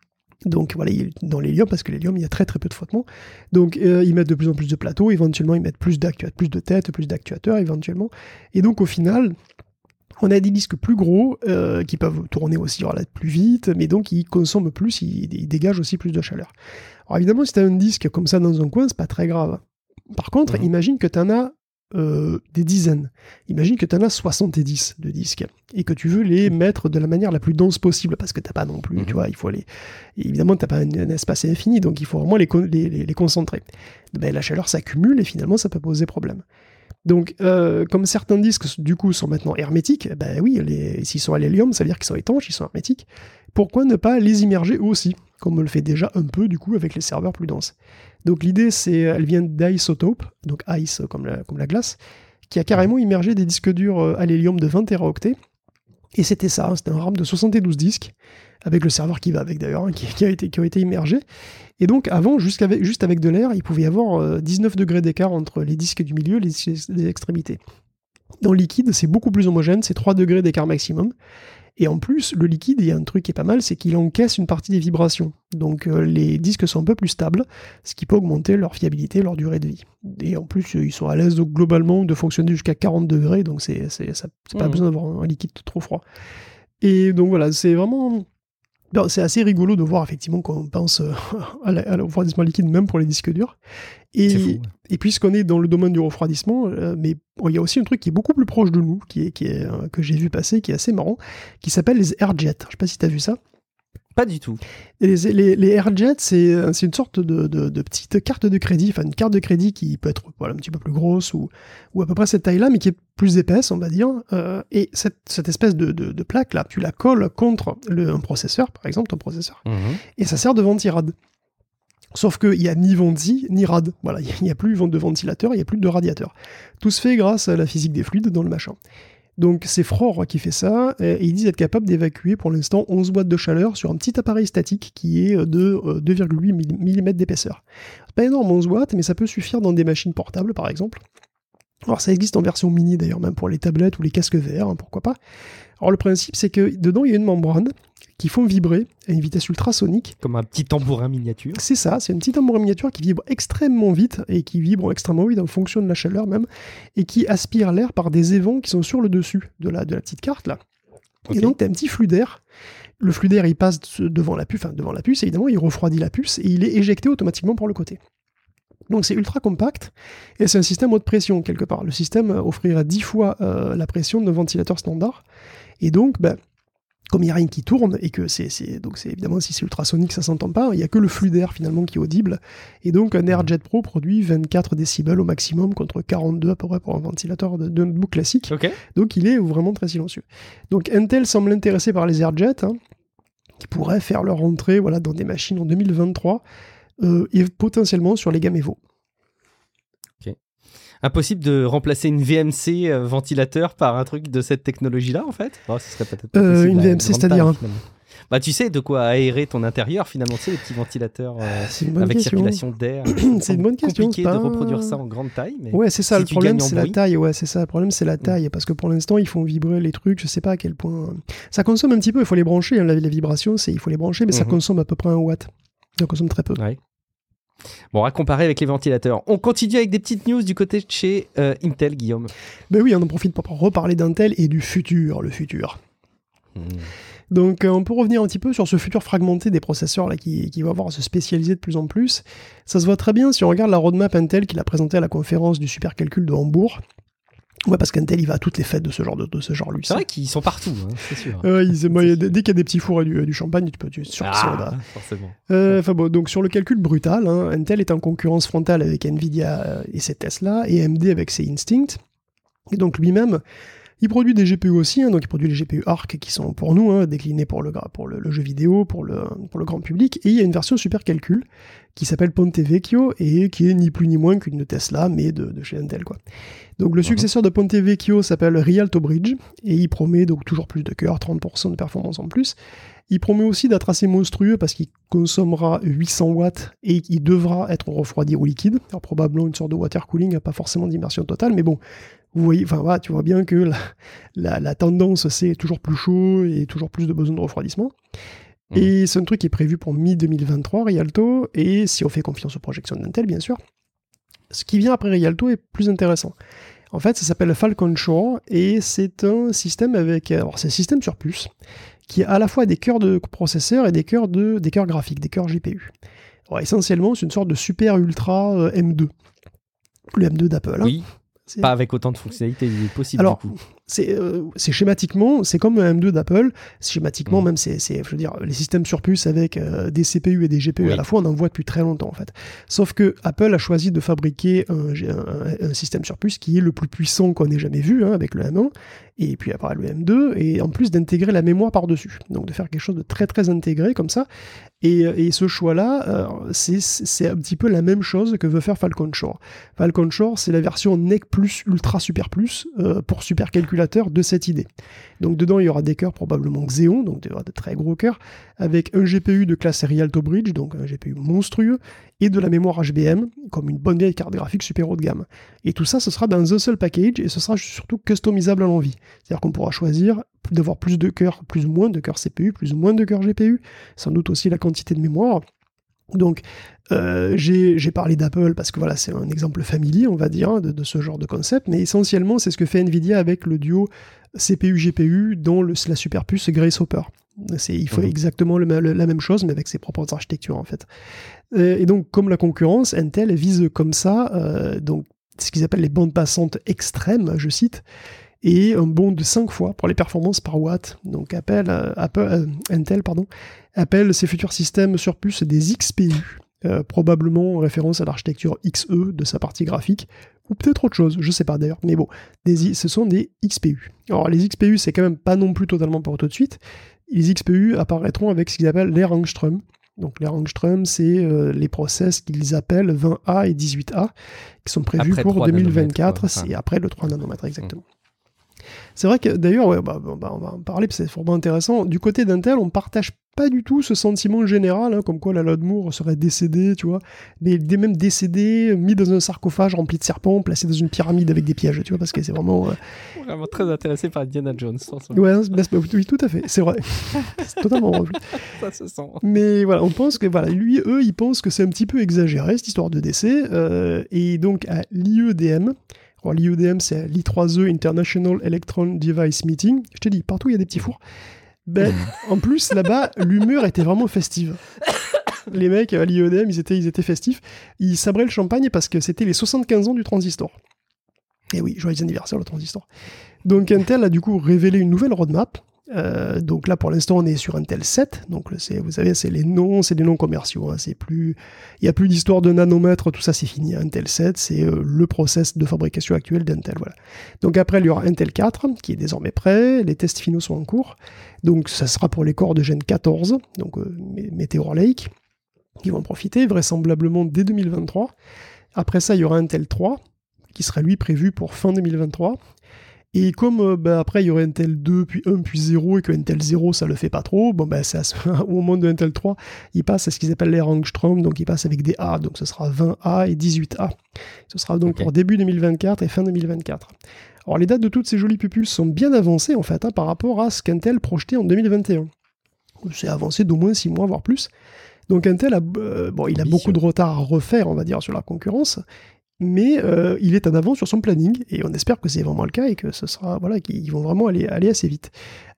Donc voilà, dans l'hélium, parce que l'hélium, il y a très très peu de frottements. Donc euh, ils mettent de plus en plus de plateaux, éventuellement ils mettent plus d'actuateurs, plus de têtes, plus d'actuateurs éventuellement. Et donc au final, on a des disques plus gros euh, qui peuvent tourner aussi voilà, plus vite, mais donc ils consomment plus, ils, ils dégagent aussi plus de chaleur. Alors évidemment, si tu as un disque comme ça dans un coin, c'est pas très grave. Par contre, mmh. imagine que tu en as euh, des dizaines. Imagine que tu en as soixante-dix de disques et que tu veux les mettre de la manière la plus dense possible parce que tu n'as pas non plus, mmh. tu vois, il faut les... Évidemment, tu n'as pas un, un espace infini, donc il faut vraiment les, les, les, les concentrer. Ben, la chaleur s'accumule et finalement, ça peut poser problème. Donc, euh, comme certains disques, du coup, sont maintenant hermétiques, ben oui, les, s'ils sont à l'hélium, ça veut dire qu'ils sont étanches, ils sont hermétiques. Pourquoi ne pas les immerger eux aussi, comme on le fait déjà un peu, du coup, avec les serveurs plus denses. Donc, l'idée, c'est, elle vient d'Isotope, donc ice comme la, comme la glace, qui a carrément immergé des disques durs à l'hélium de vingt téraoctets. Et c'était ça, hein, c'était un RAM de soixante-douze disques, avec le serveur qui va avec d'ailleurs, hein, qui, qui, a été, qui a été immergé. Et donc avant, jusqu'avec, juste avec de l'air, il pouvait y avoir euh, dix-neuf degrés d'écart entre les disques du milieu et les disques des extrémités. Dans le liquide, c'est beaucoup plus homogène, c'est trois degrés d'écart maximum. Et en plus, le liquide, il y a un truc qui est pas mal, c'est qu'il encaisse une partie des vibrations. Donc euh, les disques sont un peu plus stables, ce qui peut augmenter leur fiabilité, leur durée de vie. Et en plus, ils sont à l'aise donc, globalement de fonctionner jusqu'à quarante degrés, donc c'est, c'est, ça, c'est pas mmh. besoin d'avoir un liquide trop froid. Et donc voilà, c'est vraiment... Non, c'est assez rigolo de voir effectivement qu'on pense euh, à, la, à le refroidissement liquide même pour les disques durs. Et, fou, ouais. et puisqu'on est dans le domaine du refroidissement, euh, mais bon, il y a aussi un truc qui est beaucoup plus proche de nous, qui est, qui est, euh, que j'ai vu passer, qui est assez marrant, qui s'appelle les airjets. Je sais pas si tu as vu ça. Pas du tout. Et les, les, les airjets, c'est, c'est une sorte de, de, de petite carte de crédit, enfin une carte de crédit qui peut être voilà, un petit peu plus grosse ou, ou à peu près cette taille-là, mais qui est plus épaisse, on va dire. Euh, et cette, cette espèce de, de, de plaque-là, tu la colles contre le, un processeur, par exemple, ton processeur, mmh. et ça sert de ventirad. Sauf qu'il n'y a ni venti, ni rad. Voilà, il n'y a plus de ventilateur, il n'y a plus de radiateur. Tout se fait grâce à la physique des fluides dans le machin. Donc c'est Frore qui fait ça, et ils disent être capable d'évacuer pour l'instant onze watts de chaleur sur un petit appareil statique qui est de deux virgule huit millimètres d'épaisseur. C'est pas énorme onze watts, mais ça peut suffire dans des machines portables par exemple. Alors ça existe en version mini d'ailleurs, même pour les tablettes ou les casques V R, hein, pourquoi pas. Alors le principe c'est que dedans il y a une membrane qui font vibrer à une vitesse ultrasonique. Comme un petit tambourin miniature. C'est ça, c'est un petit tambourin miniature qui vibre extrêmement vite et qui vibre extrêmement vite en fonction de la chaleur même et qui aspire l'air par des évents qui sont sur le dessus de la, de la petite carte là. Okay. Et donc tu as un petit flux d'air. Le flux d'air il passe devant la puce, enfin devant la puce évidemment, il refroidit la puce et il est éjecté automatiquement par le côté. Donc c'est ultra compact et c'est un système haute pression quelque part. Le système offrira dix fois euh, la pression d'un ventilateur standard et donc ben, comme il n'y a rien qui tourne, et que c'est, c'est, donc c'est évidemment, si c'est ultrasonique, ça ne s'entend pas, il n'y a que le flux d'air finalement qui est audible, et donc un AirJet Pro produit vingt-quatre décibels au maximum, contre quarante-deux à peu près pour un ventilateur de, de notebook classique, okay. Donc il est vraiment très silencieux. Donc Intel semble intéressé par les AirJet, hein, qui pourraient faire leur entrée voilà, dans des machines en deux mille vingt-trois, euh, et potentiellement sur les gammes Evo. Impossible de remplacer une V M C euh, ventilateur par un truc de cette technologie-là, en fait oh, ce serait peut-être pas euh, possible, Une V M C, c'est-à-dire hein. Bah, tu sais de quoi aérer ton intérieur, finalement, tu sais, les petits ventilateurs euh, avec question. circulation d'air. C'est une bonne question. C'est compliqué pas... de reproduire ça en grande taille. Mais ouais, c'est ça, si le problème, c'est bruit... la taille. Ouais, c'est ça, le problème, c'est la taille. Mm. Parce que pour l'instant, ils font vibrer les trucs, je sais pas à quel point. Ça consomme un petit peu, il faut les brancher. Hein, les vibrations, c'est, il faut les brancher, mais mm-hmm. ça consomme à peu près un watt. Ça consomme très peu. Ouais. Bon, à comparer avec les ventilateurs. On continue avec des petites news du côté de chez euh, Intel, Guillaume. Ben oui, on en profite pour reparler d'Intel et du futur, le futur. Hmm. Donc, euh, on peut revenir un petit peu sur ce futur fragmenté des processeurs là, qui, qui va avoir à se spécialiser de plus en plus. Ça se voit très bien si on regarde la roadmap Intel qu'il a présentée à la conférence du supercalcul de Hambourg. Ouais, parce qu'Intel, il va à toutes les fêtes de ce genre de, de ce genre lui. C'est vrai qu'ils sont partout, hein, c'est sûr. Euh, ils, bah, dès qu'il y a des petits fours et du, du champagne, tu peux, tu es sûr qu'ils sont là. Forcément. Euh, bon, donc sur le calcul brutal, hein, Intel est en concurrence frontale avec Nvidia et ses Tesla, et A M D avec ses Instinct. Et donc lui-même, il produit des G P U aussi, hein, donc il produit les G P U Arc qui sont pour nous, hein, déclinés pour, le, pour le, le jeu vidéo, pour le, pour le grand public. Et il y a une version supercalcul qui s'appelle Ponte Vecchio et qui est ni plus ni moins qu'une Tesla, mais de, de chez Intel, quoi. Donc le successeur de Ponte Vecchio s'appelle Rialto Bridge et il promet donc toujours plus de cœur, trente pour cent de performance en plus. Il promet aussi d'être assez monstrueux parce qu'il consommera huit cents watts et il devra être refroidi au liquide. Alors probablement une sorte de water cooling, pas forcément d'immersion totale, mais bon, vous voyez, enfin voilà, tu vois bien que la, la, la tendance c'est toujours plus chaud et toujours plus de besoin de refroidissement. Mmh. Et c'est un truc qui est prévu pour mi deux mille vingt-trois, Rialto, et si on fait confiance aux projections d'Intel, bien sûr. Ce qui vient après Rialto est plus intéressant. En fait, ça s'appelle Falcon Shore, et c'est un système avec... Alors, c'est un système sur puce, qui a à la fois des cœurs de processeurs et des cœurs, de, des cœurs graphiques, des cœurs G P U. Alors, essentiellement, c'est une sorte de super ultra euh, M deux. Le M deux d'Apple. Hein. Oui, c'est... pas avec autant de fonctionnalités possibles. Alors, du coup. C'est, euh, c'est schématiquement, c'est comme un M deux d'Apple. Schématiquement, mmh. même, c'est, c'est, je veux dire, les systèmes sur puce avec euh, des C P U et des G P U oui. à la fois, on en voit depuis très longtemps, en fait. Sauf que Apple a choisi de fabriquer un, un, un système sur puce qui est le plus puissant qu'on ait jamais vu, hein, avec le M un, et puis après le M deux, et en plus d'intégrer la mémoire par-dessus. Donc, de faire quelque chose de très, très intégré, comme ça. Et, et ce choix-là, euh, c'est, c'est un petit peu la même chose que veut faire Falcon Shore. Falcon Shore, c'est la version N E C plus Ultra Super Plus euh, pour supercalculateur de cette idée. Donc dedans, il y aura des cœurs probablement Xeon, donc il y aura de très gros cœurs, avec un G P U de classe Rialto Bridge, donc un G P U monstrueux, et de la mémoire H B M, comme une bonne vieille carte graphique super haut de gamme. Et tout ça, ce sera dans un seul package, et ce sera surtout customisable à l'envie. C'est-à-dire qu'on pourra choisir d'avoir plus de cœurs, plus ou moins de cœurs C P U, plus ou moins de cœurs G P U, sans doute aussi la quantité de mémoire. Donc, euh, j'ai, j'ai parlé d'Apple parce que voilà, c'est un exemple familier, on va dire, de, de ce genre de concept, mais essentiellement, c'est ce que fait Nvidia avec le duo C P U-G P U dans le, la superpuce Grace Hopper. C'est, il faut mmh. exactement le, le, la même chose, mais avec ses propres architectures, en fait. Euh, et donc, comme la concurrence, Intel vise comme ça, euh, donc, ce qu'ils appellent les bandes passantes extrêmes, je cite, et un bond de cinq fois pour les performances par watt. Donc Apple, euh, Apple, euh, Intel pardon, appelle ces futurs systèmes sur puce des X P U, euh, probablement en référence à l'architecture X E de sa partie graphique, ou peut-être autre chose, je sais pas d'ailleurs, mais bon, des, ce sont des X P U. Alors les X P U, c'est quand même pas non plus totalement pour tout de suite. Les X P U apparaîtront avec ce qu'ils appellent l'air angstrom. Donc l'air angstrom, c'est euh, les process qu'ils appellent vingt A et dix-huit A, qui sont prévus après pour deux mille vingt-quatre, c'est après le trois nanomètres exactement. Mmh. C'est vrai que d'ailleurs, ouais, bah, bah, on va en parler, c'est vraiment intéressant. Du côté d'Intel, on ne partage pas du tout ce sentiment général, hein, comme quoi la Lord Moore serait décédée, tu vois, mais dès même décédée, mis dans un sarcophage rempli de serpents, placé dans une pyramide avec des pièges, tu vois, parce que c'est vraiment... Euh... Vraiment très intéressé par Indiana Jones. Ouais, bah, oui, tout à fait, c'est vrai. C'est totalement vrai. Ça se sent. Mais voilà, on pense que, voilà, lui, eux, ils pensent que c'est un petit peu exagéré, cette histoire de décès, euh, et donc à l'I E D M... Alors, l'I E D M, c'est l'I trois E International Electron Device Meeting. Je te dis, partout il y a des petits fours. Ben, en plus, là-bas, l'humeur était vraiment festive. Les mecs à l'I E D M, ils étaient, ils étaient festifs. Ils sabraient le champagne parce que c'était les soixante-quinze ans du transistor. Et oui, joyeux anniversaire le transistor. Donc Intel a du coup révélé une nouvelle roadmap. Euh, donc là, pour l'instant, on est sur Intel sept. Donc, c'est, vous savez, c'est les noms, c'est des noms commerciaux. Hein, c'est plus, il n'y a plus d'histoire de nanomètres, tout ça, c'est fini. Intel sept, c'est euh, le process de fabrication actuel d'Intel. Voilà. Donc après, il y aura Intel quatre, qui est désormais prêt. Les tests finaux sont en cours. Donc, ça sera pour les corps de Gen quatorze, donc euh, Meteor Lake, qui vont en profiter vraisemblablement dès deux mille vingt-trois. Après ça, il y aura Intel trois, qui sera lui prévu pour fin deux mille vingt-trois. Et comme euh, bah, après il y aurait Intel deux, puis un, puis zéro, et que Intel zéro ça le fait pas trop, bon bah, ça, au moment de Intel trois, il passe à ce qu'ils appellent les Angstrom, donc il passe avec des A, donc ce sera vingt A et dix-huit A. Ce sera donc okay. pour début deux mille vingt-quatre et fin deux mille vingt-quatre. Alors les dates de toutes ces jolies pupules sont bien avancées en fait, hein, par rapport à ce qu'Intel projetait en deux mille vingt et un. C'est avancé d'au moins six mois, voire plus. Donc Intel a, euh, bon, il a beaucoup de retard à refaire, on va dire, sur la concurrence, mais euh, il est en avance sur son planning, et on espère que c'est vraiment le cas, et que ce sera, voilà, qu'ils vont vraiment aller, aller assez vite.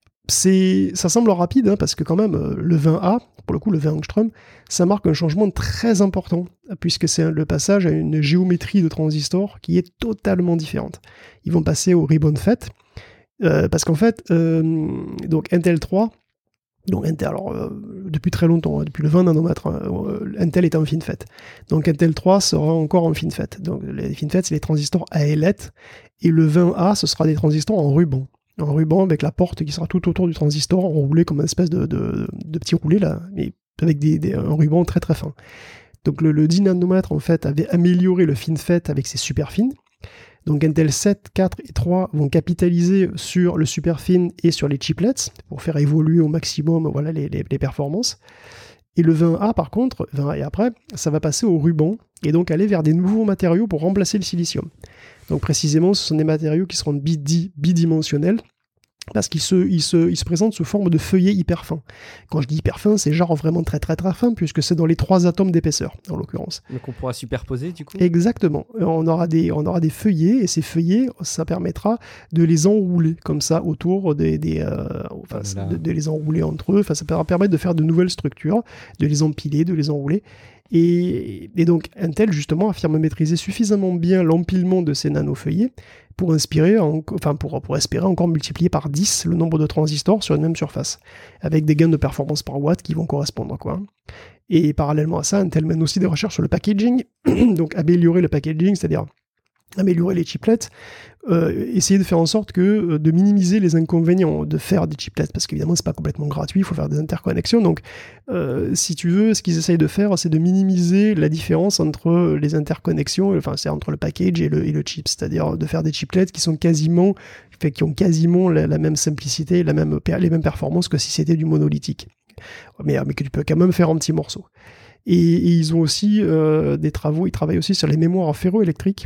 C'est, ça semble rapide, hein, parce que quand même, euh, le vingt A, pour le coup, le vingt angstrom, ça marque un changement très important, puisque c'est le passage à une géométrie de transistor qui est totalement différente. Ils vont passer au ribbon FET, euh, parce qu'en fait, euh, donc Intel trois, donc Intel, alors euh, depuis très longtemps, hein, depuis le vingt nanomètres, hein, euh, Intel est en FinFET. Donc Intel trois sera encore en FinFET. Donc les FinFET, c'est les transistors à ailettes, et le vingt A, ce sera des transistors en ruban. En ruban avec la porte qui sera tout autour du transistor, enroulé comme une espèce de, de, de petit roulé, là, mais avec des, des, un ruban très très fin. Donc le, le dix nanomètres, en fait, avait amélioré le FinFET avec ses super fines. Donc Intel sept, quatre et trois vont capitaliser sur le super fin et sur les chiplets pour faire évoluer au maximum, voilà, les, les, les performances. Et le vingt A par contre, vingt A et après, ça va passer au ruban et donc aller vers des nouveaux matériaux pour remplacer le silicium. Donc précisément, ce sont des matériaux qui seront bidi- bidimensionnels parce qu'ils se, ils se, ils se présentent sous forme de feuillets hyper fins. Quand je dis hyper fin, c'est genre vraiment très très très fin, puisque c'est dans les trois atomes d'épaisseur, en l'occurrence. Donc on pourra superposer du coup ? Exactement. On aura, des, on aura des feuillets, et ces feuillets, ça permettra de les enrouler comme ça autour des... des euh, enfin, voilà. de, de les enrouler entre eux. Enfin, ça va permettre de faire de nouvelles structures, de les empiler, de les enrouler. Et, et donc Intel justement affirme maîtriser suffisamment bien l'empilement de ces nanofeuillets pour, inspirer en, enfin pour, pour espérer encore multiplier par dix le nombre de transistors sur une même surface, avec des gains de performance par watt qui vont correspondre, quoi. Et parallèlement à ça, Intel mène aussi des recherches sur le packaging, donc améliorer le packaging, c'est-à-dire améliorer les chiplets, euh, essayer de faire en sorte que euh, de minimiser les inconvénients de faire des chiplets, parce qu'évidemment c'est pas complètement gratuit, il faut faire des interconnexions. Donc euh, si tu veux, ce qu'ils essayent de faire, c'est de minimiser la différence entre les interconnexions, enfin c'est entre le package et le, et le chip, c'est-à-dire de faire des chiplets qui sont quasiment, fait, qui ont quasiment la, la même simplicité, la même, les mêmes performances que si c'était du monolithique, mais, mais que tu peux quand même faire en petits morceaux. Et, et ils ont aussi euh, des travaux, ils travaillent aussi sur les mémoires ferroélectriques.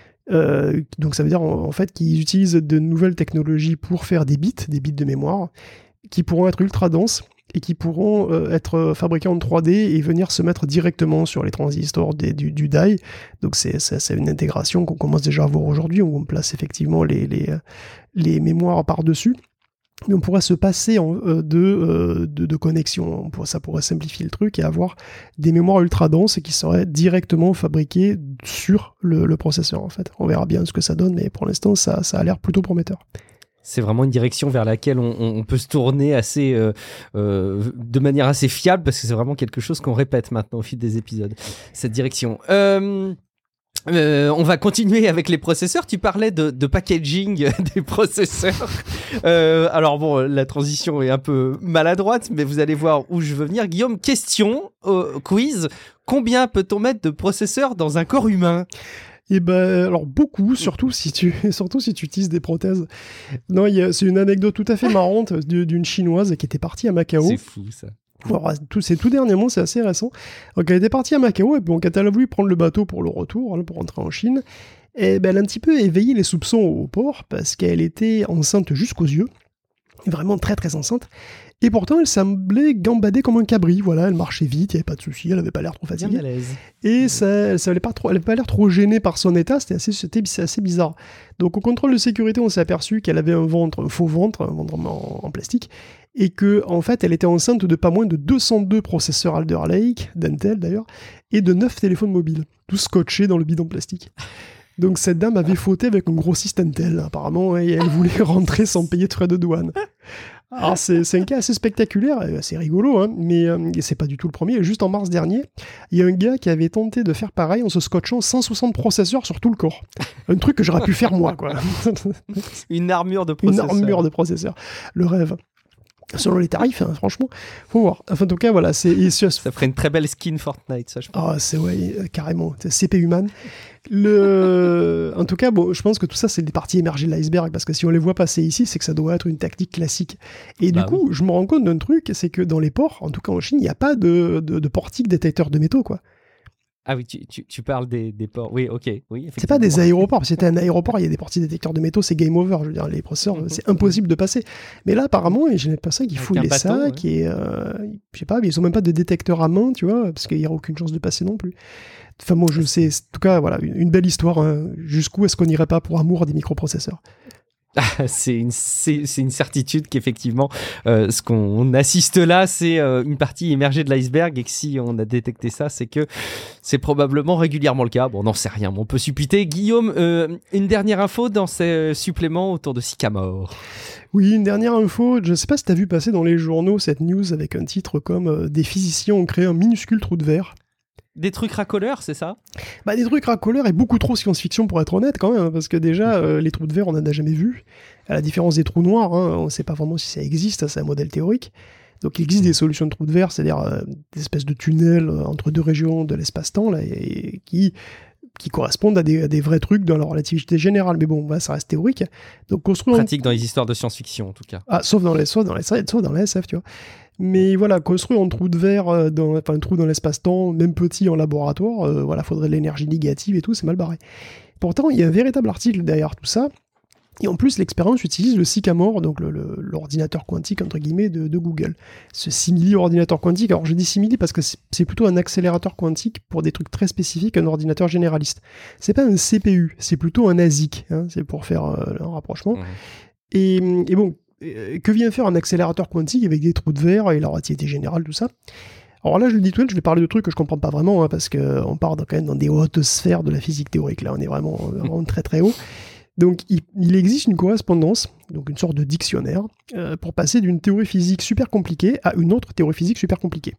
Euh, donc ça veut dire en, en fait qu'ils utilisent de nouvelles technologies pour faire des bits, des bits de mémoire, qui pourront être ultra denses et qui pourront euh, être fabriqués en trois D et venir se mettre directement sur les transistors des, du, du die. Donc c'est, c'est, c'est une intégration qu'on commence déjà à voir aujourd'hui, où on place effectivement les, les, les mémoires par-dessus. Mais on pourrait se passer en, euh, de, euh, de, de connexion. On pourrait, ça pourrait simplifier le truc et avoir des mémoires ultra denses qui seraient directement fabriquées sur le, le processeur, en fait. On verra bien ce que ça donne, mais pour l'instant, ça, ça a l'air plutôt prometteur. C'est vraiment une direction vers laquelle on, on peut se tourner assez, euh, euh, de manière assez fiable, parce que c'est vraiment quelque chose qu'on répète maintenant au fil des épisodes, cette direction. Euh... Euh, on va continuer avec les processeurs. Tu parlais de, de packaging des processeurs. Euh, alors bon, la transition est un peu maladroite, mais vous allez voir où je veux venir. Guillaume, question, euh, quiz. Combien peut-on mettre de processeurs dans un corps humain ? Eh ben, alors beaucoup, surtout si tu, surtout si tu utilises des prothèses. Non, y a, c'est une anecdote tout à fait marrante d'une chinoise qui était partie à Macao. C'est fou ça. Alors, tout, c'est tout dernièrement, c'est assez récent. Donc elle était partie à Macao, et puis quand elle a voulu prendre le bateau pour le retour, hein, pour rentrer en Chine, et ben, elle a un petit peu éveillé les soupçons au port, parce qu'elle était enceinte jusqu'aux yeux, vraiment très très enceinte, et pourtant elle semblait gambader comme un cabri, voilà, elle marchait vite, il n'y avait pas de souci, elle n'avait pas l'air trop fatiguée, et ça, ça avait pas trop, elle n'avait pas l'air trop gênée par son état, c'était assez, c'était assez bizarre. Donc au contrôle de sécurité, on s'est aperçu qu'elle avait un ventre, un faux ventre, un ventre en, en plastique, et que en fait elle était enceinte de pas moins de deux cent deux processeurs Alder Lake, d'Intel d'ailleurs, et de neuf téléphones mobiles, tous scotchés dans le bidon plastique. Donc cette dame avait fauté avec un grossiste Intel, apparemment, et elle voulait rentrer sans payer de frais de douane. Alors c'est, c'est un cas assez spectaculaire, assez rigolo, hein, mais euh, c'est pas du tout le premier. Juste en mars dernier, il y a un gars qui avait tenté de faire pareil en se scotchant cent soixante processeurs sur tout le corps. Un truc que j'aurais pu faire moi, quoi. Une armure de processeurs. Une armure de processeurs. Le rêve. Selon les tarifs, hein, franchement, faut voir. Enfin, en tout cas, voilà, c'est... Ça ferait une très belle skin Fortnite, ça, je pense. Ah, c'est, ouais, euh, carrément. C'est C P U man. Le... En tout cas, bon, je pense que tout ça, c'est des parties émergées de l'iceberg, parce que si on les voit passer ici, c'est que ça doit être une tactique classique. Et bah, du coup, oui. Je me rends compte d'un truc, c'est que dans les ports, en tout cas en Chine, il n'y a pas de, de, de portique détecteur de métaux, quoi. Ah oui, tu, tu, tu parles des, des ports. Oui, ok. Oui, c'est pas des aéroports, parce que c'était un aéroport, il y a des portiques détecteurs de métaux, c'est game over. Je veux dire, les processeurs, mm-hmm. c'est impossible de passer. Mais là, apparemment, j'ai l'impression qu'ils fouillent les sacs, ouais. et euh, je sais pas, mais ils ont même pas de détecteur à main, tu vois, parce qu'il n'y aura aucune chance de passer non plus. Enfin, moi, je sais, en tout cas, voilà, une, une belle histoire. Hein. Jusqu'où est-ce qu'on n'irait pas pour amour des microprocesseurs? Ah, c'est, une, c'est, c'est une certitude qu'effectivement, euh, ce qu'on assiste là, c'est euh, une partie émergée de l'iceberg, et que si on a détecté ça, c'est que c'est probablement régulièrement le cas. Bon, on n'en sait rien, mais on peut supputer. Guillaume, euh, une dernière info dans ces suppléments autour de Sycamore. Oui, une dernière info. Je ne sais pas si tu as vu passer dans les journaux cette news avec un titre comme euh, « Des physiciens ont créé un minuscule trou de verre ». Des trucs racoleurs, c'est ça? Bah des trucs racoleurs et beaucoup trop science-fiction pour être honnête quand même, parce que déjà euh, les trous de verre on en a jamais vu. À la différence des trous noirs, hein, on ne sait pas vraiment si ça existe, c'est un modèle théorique. Donc il existe des solutions de trous de verre, c'est-à-dire euh, des espèces de tunnels euh, entre deux régions de l'espace-temps là, et, et qui qui correspondent à des, à des vrais trucs dans la relativité générale. Mais bon, bah, ça reste théorique. Donc construire pratique un... dans les histoires de science-fiction en tout cas. Ah, sauf dans les, sauf dans les, sauf dans les S F, tu vois. Mais voilà, construire un trou de verre, dans, enfin un trou dans l'espace-temps, même petit en laboratoire, euh, voilà, faudrait de l'énergie négative et tout, c'est mal barré. Pourtant, il y a un véritable article derrière tout ça, et en plus, l'expérience utilise le Sycamore, donc le, le, l'ordinateur quantique, entre guillemets, de, de Google. Ce simili-ordinateur quantique, alors je dis simili parce que c'est, c'est plutôt un accélérateur quantique pour des trucs très spécifiques, un ordinateur généraliste. C'est pas un C P U, c'est plutôt un A S I C, hein, c'est pour faire euh, un rapprochement. Mmh. Et, et bon, que vient faire un accélérateur quantique avec des trous de verre et la relativité générale, tout ça? Alors là, je le dis tout de suite, je vais parler de trucs que je comprends pas vraiment, hein, parce qu'on part dans, quand même dans des hautes sphères de la physique théorique. Là, on est vraiment, vraiment très très haut. Donc, il, il existe une correspondance, donc une sorte de dictionnaire, euh, pour passer d'une théorie physique super compliquée à une autre théorie physique super compliquée.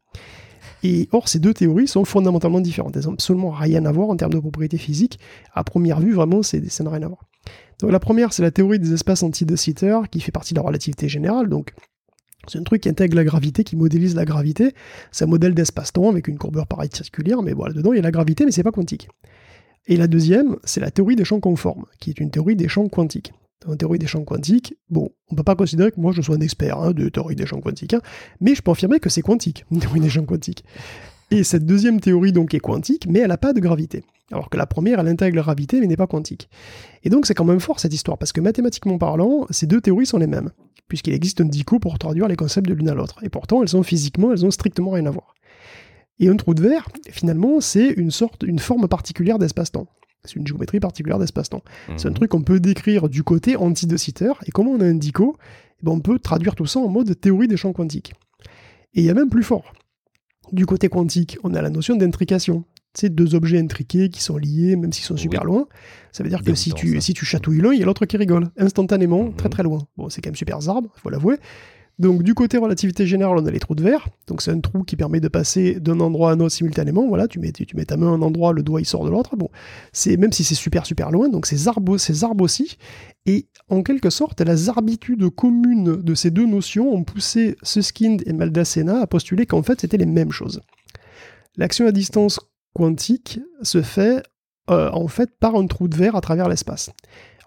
Et or, ces deux théories sont fondamentalement différentes. Elles n'ont absolument rien à voir en termes de propriétés physiques. À première vue, vraiment, c'est, ça n'a rien à voir. Donc la première, c'est la théorie des espaces anti-de Sitter, qui fait partie de la relativité générale. Donc, c'est un truc qui intègre la gravité, qui modélise la gravité. C'est un modèle d'espace-temps avec une courbure particulière, mais voilà, dedans, il y a la gravité, mais c'est pas quantique. Et la deuxième, c'est la théorie des champs conformes, qui est une théorie des champs quantiques. Dans la théorie des champs quantiques, bon, on peut pas considérer que moi je sois un expert hein, de théorie des champs quantiques, hein, mais je peux affirmer que c'est quantique, une théorie des champs quantiques. Et cette deuxième théorie donc est quantique, mais elle n'a pas de gravité. Alors que la première, elle intègre la gravité, mais n'est pas quantique. Et donc c'est quand même fort cette histoire, parce que mathématiquement parlant, ces deux théories sont les mêmes, puisqu'il existe un dico pour traduire les concepts de l'une à l'autre. Et pourtant, elles sont physiquement, elles ont strictement rien à voir. Et un trou de verre, finalement, c'est une sorte, une forme particulière d'espace-temps. C'est une géométrie particulière d'espace-temps. Mmh. C'est un truc qu'on peut décrire du côté anti-de Sitter, et comme on a un dico, eh ben on peut traduire tout ça en mode théorie des champs quantiques. Et il y a même plus fort. Du côté quantique, on a la notion d'intrication. C'est deux objets intriqués qui sont liés, même s'ils sont super oui. loin. Ça veut dire que si tu, si tu chatouilles l'un, il y a l'autre qui rigole, instantanément, mmh. très très loin. Bon, c'est quand même super zarbe, il faut l'avouer. Donc du côté relativité générale, on a les trous de verre. Donc c'est un trou qui permet de passer d'un endroit à un autre simultanément. Voilà, tu mets, tu, tu mets ta main à un endroit, le doigt il sort de l'autre. Bon, c'est, même si c'est super super loin, donc c'est zarbe, c'est zarbe aussi. Et en quelque sorte, la zarbitude commune de ces deux notions ont poussé Susskind et Maldacena à postuler qu'en fait c'était les mêmes choses. L'action à distance quantique se fait euh, en fait par un trou de verre à travers l'espace.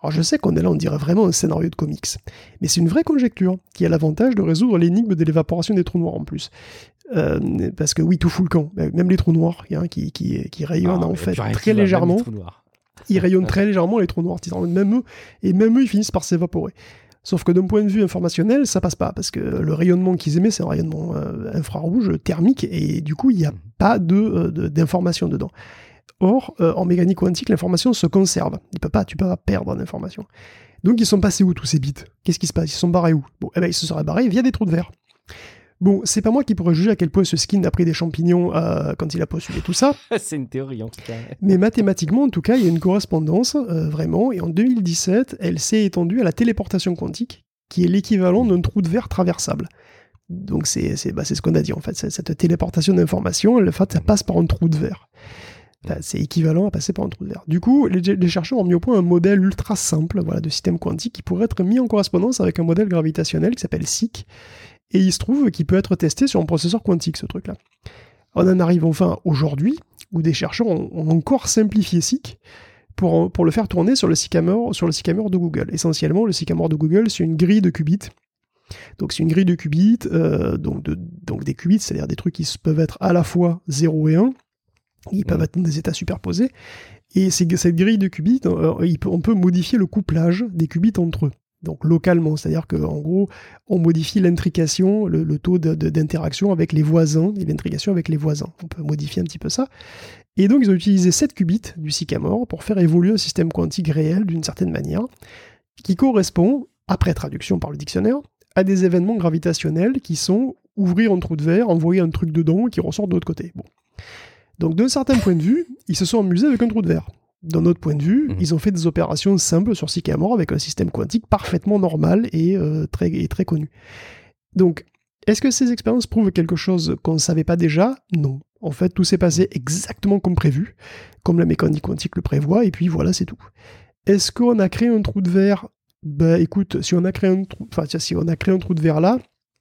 Alors je sais qu'on est là, on dirait vraiment un scénario de comics, mais c'est une vraie conjecture qui a l'avantage de résoudre l'énigme de l'évaporation des trous noirs en plus. Euh, parce que oui, tout fout le camp. Même les traux noirs hein, qui, qui, qui rayonnent ah, en fait très légèrement. Ils rayonnent très légèrement les trous noirs. Même eux, et même eux, ils finissent par s'évaporer. Sauf que d'un point de vue informationnel, ça passe pas, parce que le rayonnement qu'ils émettent, c'est un rayonnement euh, infrarouge, thermique, et du coup, il n'y a pas de, euh, de, d'information dedans. Or, euh, en mécanique quantique, l'information se conserve. Il peut pas, tu peux pas perdre l'information. Donc, ils sont passés où, tous ces bits ? Qu'est-ce qui se passe ? Ils sont barrés où ? Bon, eh ben, ils se seraient barrés via des trous de verre. Bon, c'est pas moi qui pourrais juger à quel point ce skin a pris des champignons euh, quand il a postulé tout ça. C'est une théorie, en tout cas. Mais mathématiquement, en tout cas, il y a une correspondance, euh, vraiment, et en deux mille dix-sept, elle s'est étendue à la téléportation quantique, qui est l'équivalent d'un trou de verre traversable. Donc c'est, c'est, bah, c'est ce qu'on a dit, en fait. C'est, cette téléportation d'informations, en fait, ça passe par un trou de verre. Enfin, c'est équivalent à passer par un trou de verre. Du coup, les, les chercheurs ont mis au point un modèle ultra simple voilà, de système quantique qui pourrait être mis en correspondance avec un modèle gravitationnel qui s'appelle S I C, et il se trouve qu'il peut être testé sur un processeur quantique, ce truc-là. On en arrive enfin aujourd'hui, où des chercheurs ont, ont encore simplifié S I C pour, pour le faire tourner sur le Sycamore, sur le Sycamore de Google. Essentiellement, le Sycamore de Google, c'est une grille de qubits. Donc c'est une grille de qubits, euh, donc, de, donc des qubits, c'est-à-dire des trucs qui peuvent être à la fois zéro et un, ils peuvent être dans des états superposés, et c'est, cette grille de qubits, euh, il peut, on peut modifier le couplage des qubits entre eux. Donc localement, c'est-à-dire qu'en gros, on modifie l'intrication, le, le taux de, de, d'interaction avec les voisins, et l'intrication avec les voisins. On peut modifier un petit peu ça. Et donc, ils ont utilisé sept qubits du Sycamore pour faire évoluer un système quantique réel d'une certaine manière, qui correspond, après traduction par le dictionnaire, à des événements gravitationnels qui sont ouvrir un trou de verre, envoyer un truc dedans qui ressort de l'autre côté. Bon. Donc, d'un certain point de vue, ils se sont amusés avec un trou de verre. D'un autre point de vue, mmh. ils ont fait des opérations simples sur Sycamore avec un système quantique parfaitement normal et, euh, très, et très connu. Donc, est-ce que ces expériences prouvent quelque chose qu'on ne savait pas déjà ? Non. En fait, tout s'est passé exactement comme prévu, comme la mécanique quantique le prévoit, et puis voilà, c'est tout. Est-ce qu'on a créé un trou de verre ? Ben écoute, si on a créé un trou, enfin, si on a créé un trou de verre là,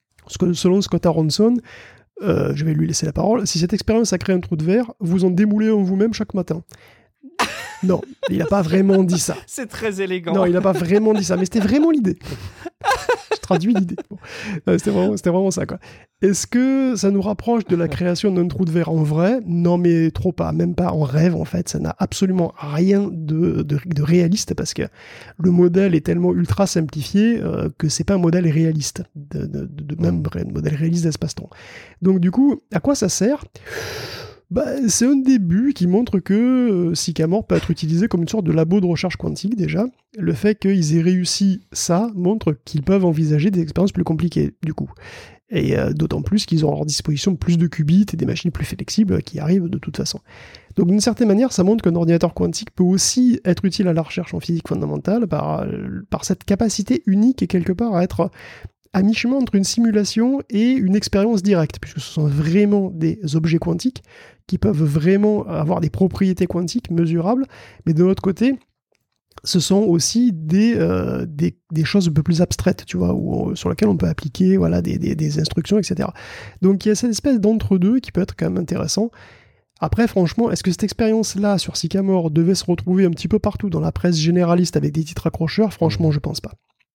selon Scott Aronson, euh, je vais lui laisser la parole, si cette expérience a créé un trou de verre, vous en démoulez un vous-même chaque matin. Non, il n'a pas vraiment dit ça. C'est très élégant. Non, il n'a pas vraiment dit ça, mais c'était vraiment l'idée. Je traduis l'idée. Bon. Euh, c'était, vraiment, c'était vraiment ça, quoi. Est-ce que ça nous rapproche de la création d'un trou de verre en vrai ? Non, mais trop pas. Même pas en rêve, en fait. Ça n'a absolument rien de, de, de réaliste parce que le modèle est tellement ultra simplifié euh, que c'est pas un modèle réaliste. De, de, de, de même un modèle réaliste d'espace-temps. Donc, du coup, à quoi ça sert ? Bah, c'est un début qui montre que euh, Sycamore peut être utilisé comme une sorte de labo de recherche quantique déjà. Le fait qu'ils aient réussi ça montre qu'ils peuvent envisager des expériences plus compliquées du coup. Et euh, d'autant plus qu'ils ont à leur disposition plus de qubits et des machines plus flexibles qui arrivent de toute façon. Donc d'une certaine manière, ça montre qu'un ordinateur quantique peut aussi être utile à la recherche en physique fondamentale par, par cette capacité unique et quelque part à être à mi-chemin entre une simulation et une expérience directe, puisque ce sont vraiment des objets quantiques qui peuvent vraiment avoir des propriétés quantiques mesurables, mais de l'autre côté, ce sont aussi des, euh, des, des choses un peu plus abstraites, tu vois, où, sur lesquelles on peut appliquer voilà, des, des, des instructions, et cetera. Donc il y a cette espèce d'entre-deux qui peut être quand même intéressant. Après, franchement, est-ce que cette expérience-là sur Sycamore devait se retrouver un petit peu partout dans la presse généraliste avec des titres accrocheurs ? Franchement, je pense pas.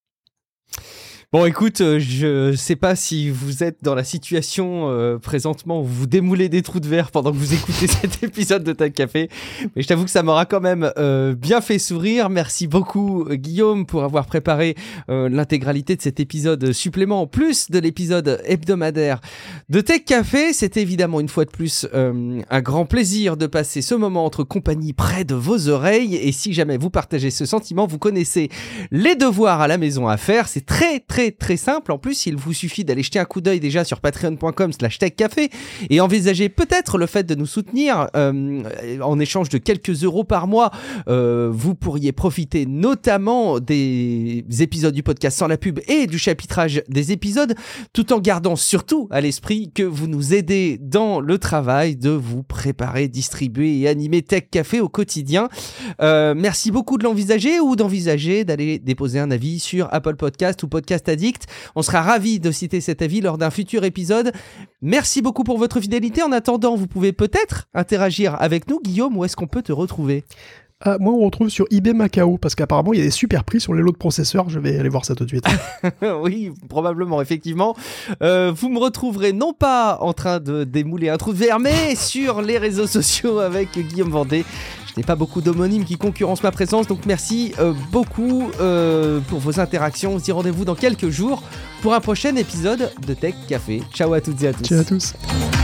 Bon, écoute, euh, je sais pas si vous êtes dans la situation euh, présentement où vous démoulez des trous de verre pendant que vous écoutez cet épisode de Tech Café, mais je t'avoue que ça m'aura quand même euh, bien fait sourire. Merci beaucoup, Guillaume, pour avoir préparé euh, l'intégralité de cet épisode supplément, en plus de l'épisode hebdomadaire de Tech Café. C'était évidemment une fois de plus euh, un grand plaisir de passer ce moment entre compagnie près de vos oreilles. Et si jamais vous partagez ce sentiment, vous connaissez les devoirs à la maison à faire. C'est très, très très simple. En plus, il vous suffit d'aller jeter un coup d'œil déjà sur patreon point com slash tech café et envisager peut-être le fait de nous soutenir euh, en échange de quelques euros par mois. Euh, vous pourriez profiter notamment des épisodes du podcast sans la pub et du chapitrage des épisodes, tout en gardant surtout à l'esprit que vous nous aidez dans le travail de vous préparer, distribuer et animer Tech Café au quotidien. Euh, merci beaucoup de l'envisager ou d'envisager d'aller déposer un avis sur Apple Podcast ou Podcast Addict. On sera ravis de citer cet avis lors d'un futur épisode. Merci beaucoup pour votre fidélité. En attendant, vous pouvez peut-être interagir avec nous. Guillaume, où est-ce qu'on peut te retrouver ? Ah, moi, on retrouve sur eBay Macao, parce qu'apparemment, il y a des super prix sur les lots de processeurs. Je vais aller voir ça tout de suite. Oui, probablement, effectivement. Euh, vous me retrouverez non pas en train de démouler un trou de verre, mais sur les réseaux sociaux avec Guillaume Vendée. Je n'ai pas beaucoup d'homonymes qui concurrencent ma présence, donc merci euh, beaucoup euh, pour vos interactions. On se dit rendez-vous dans quelques jours pour un prochain épisode de Tech Café. Ciao à toutes et à tous. Ciao à tous.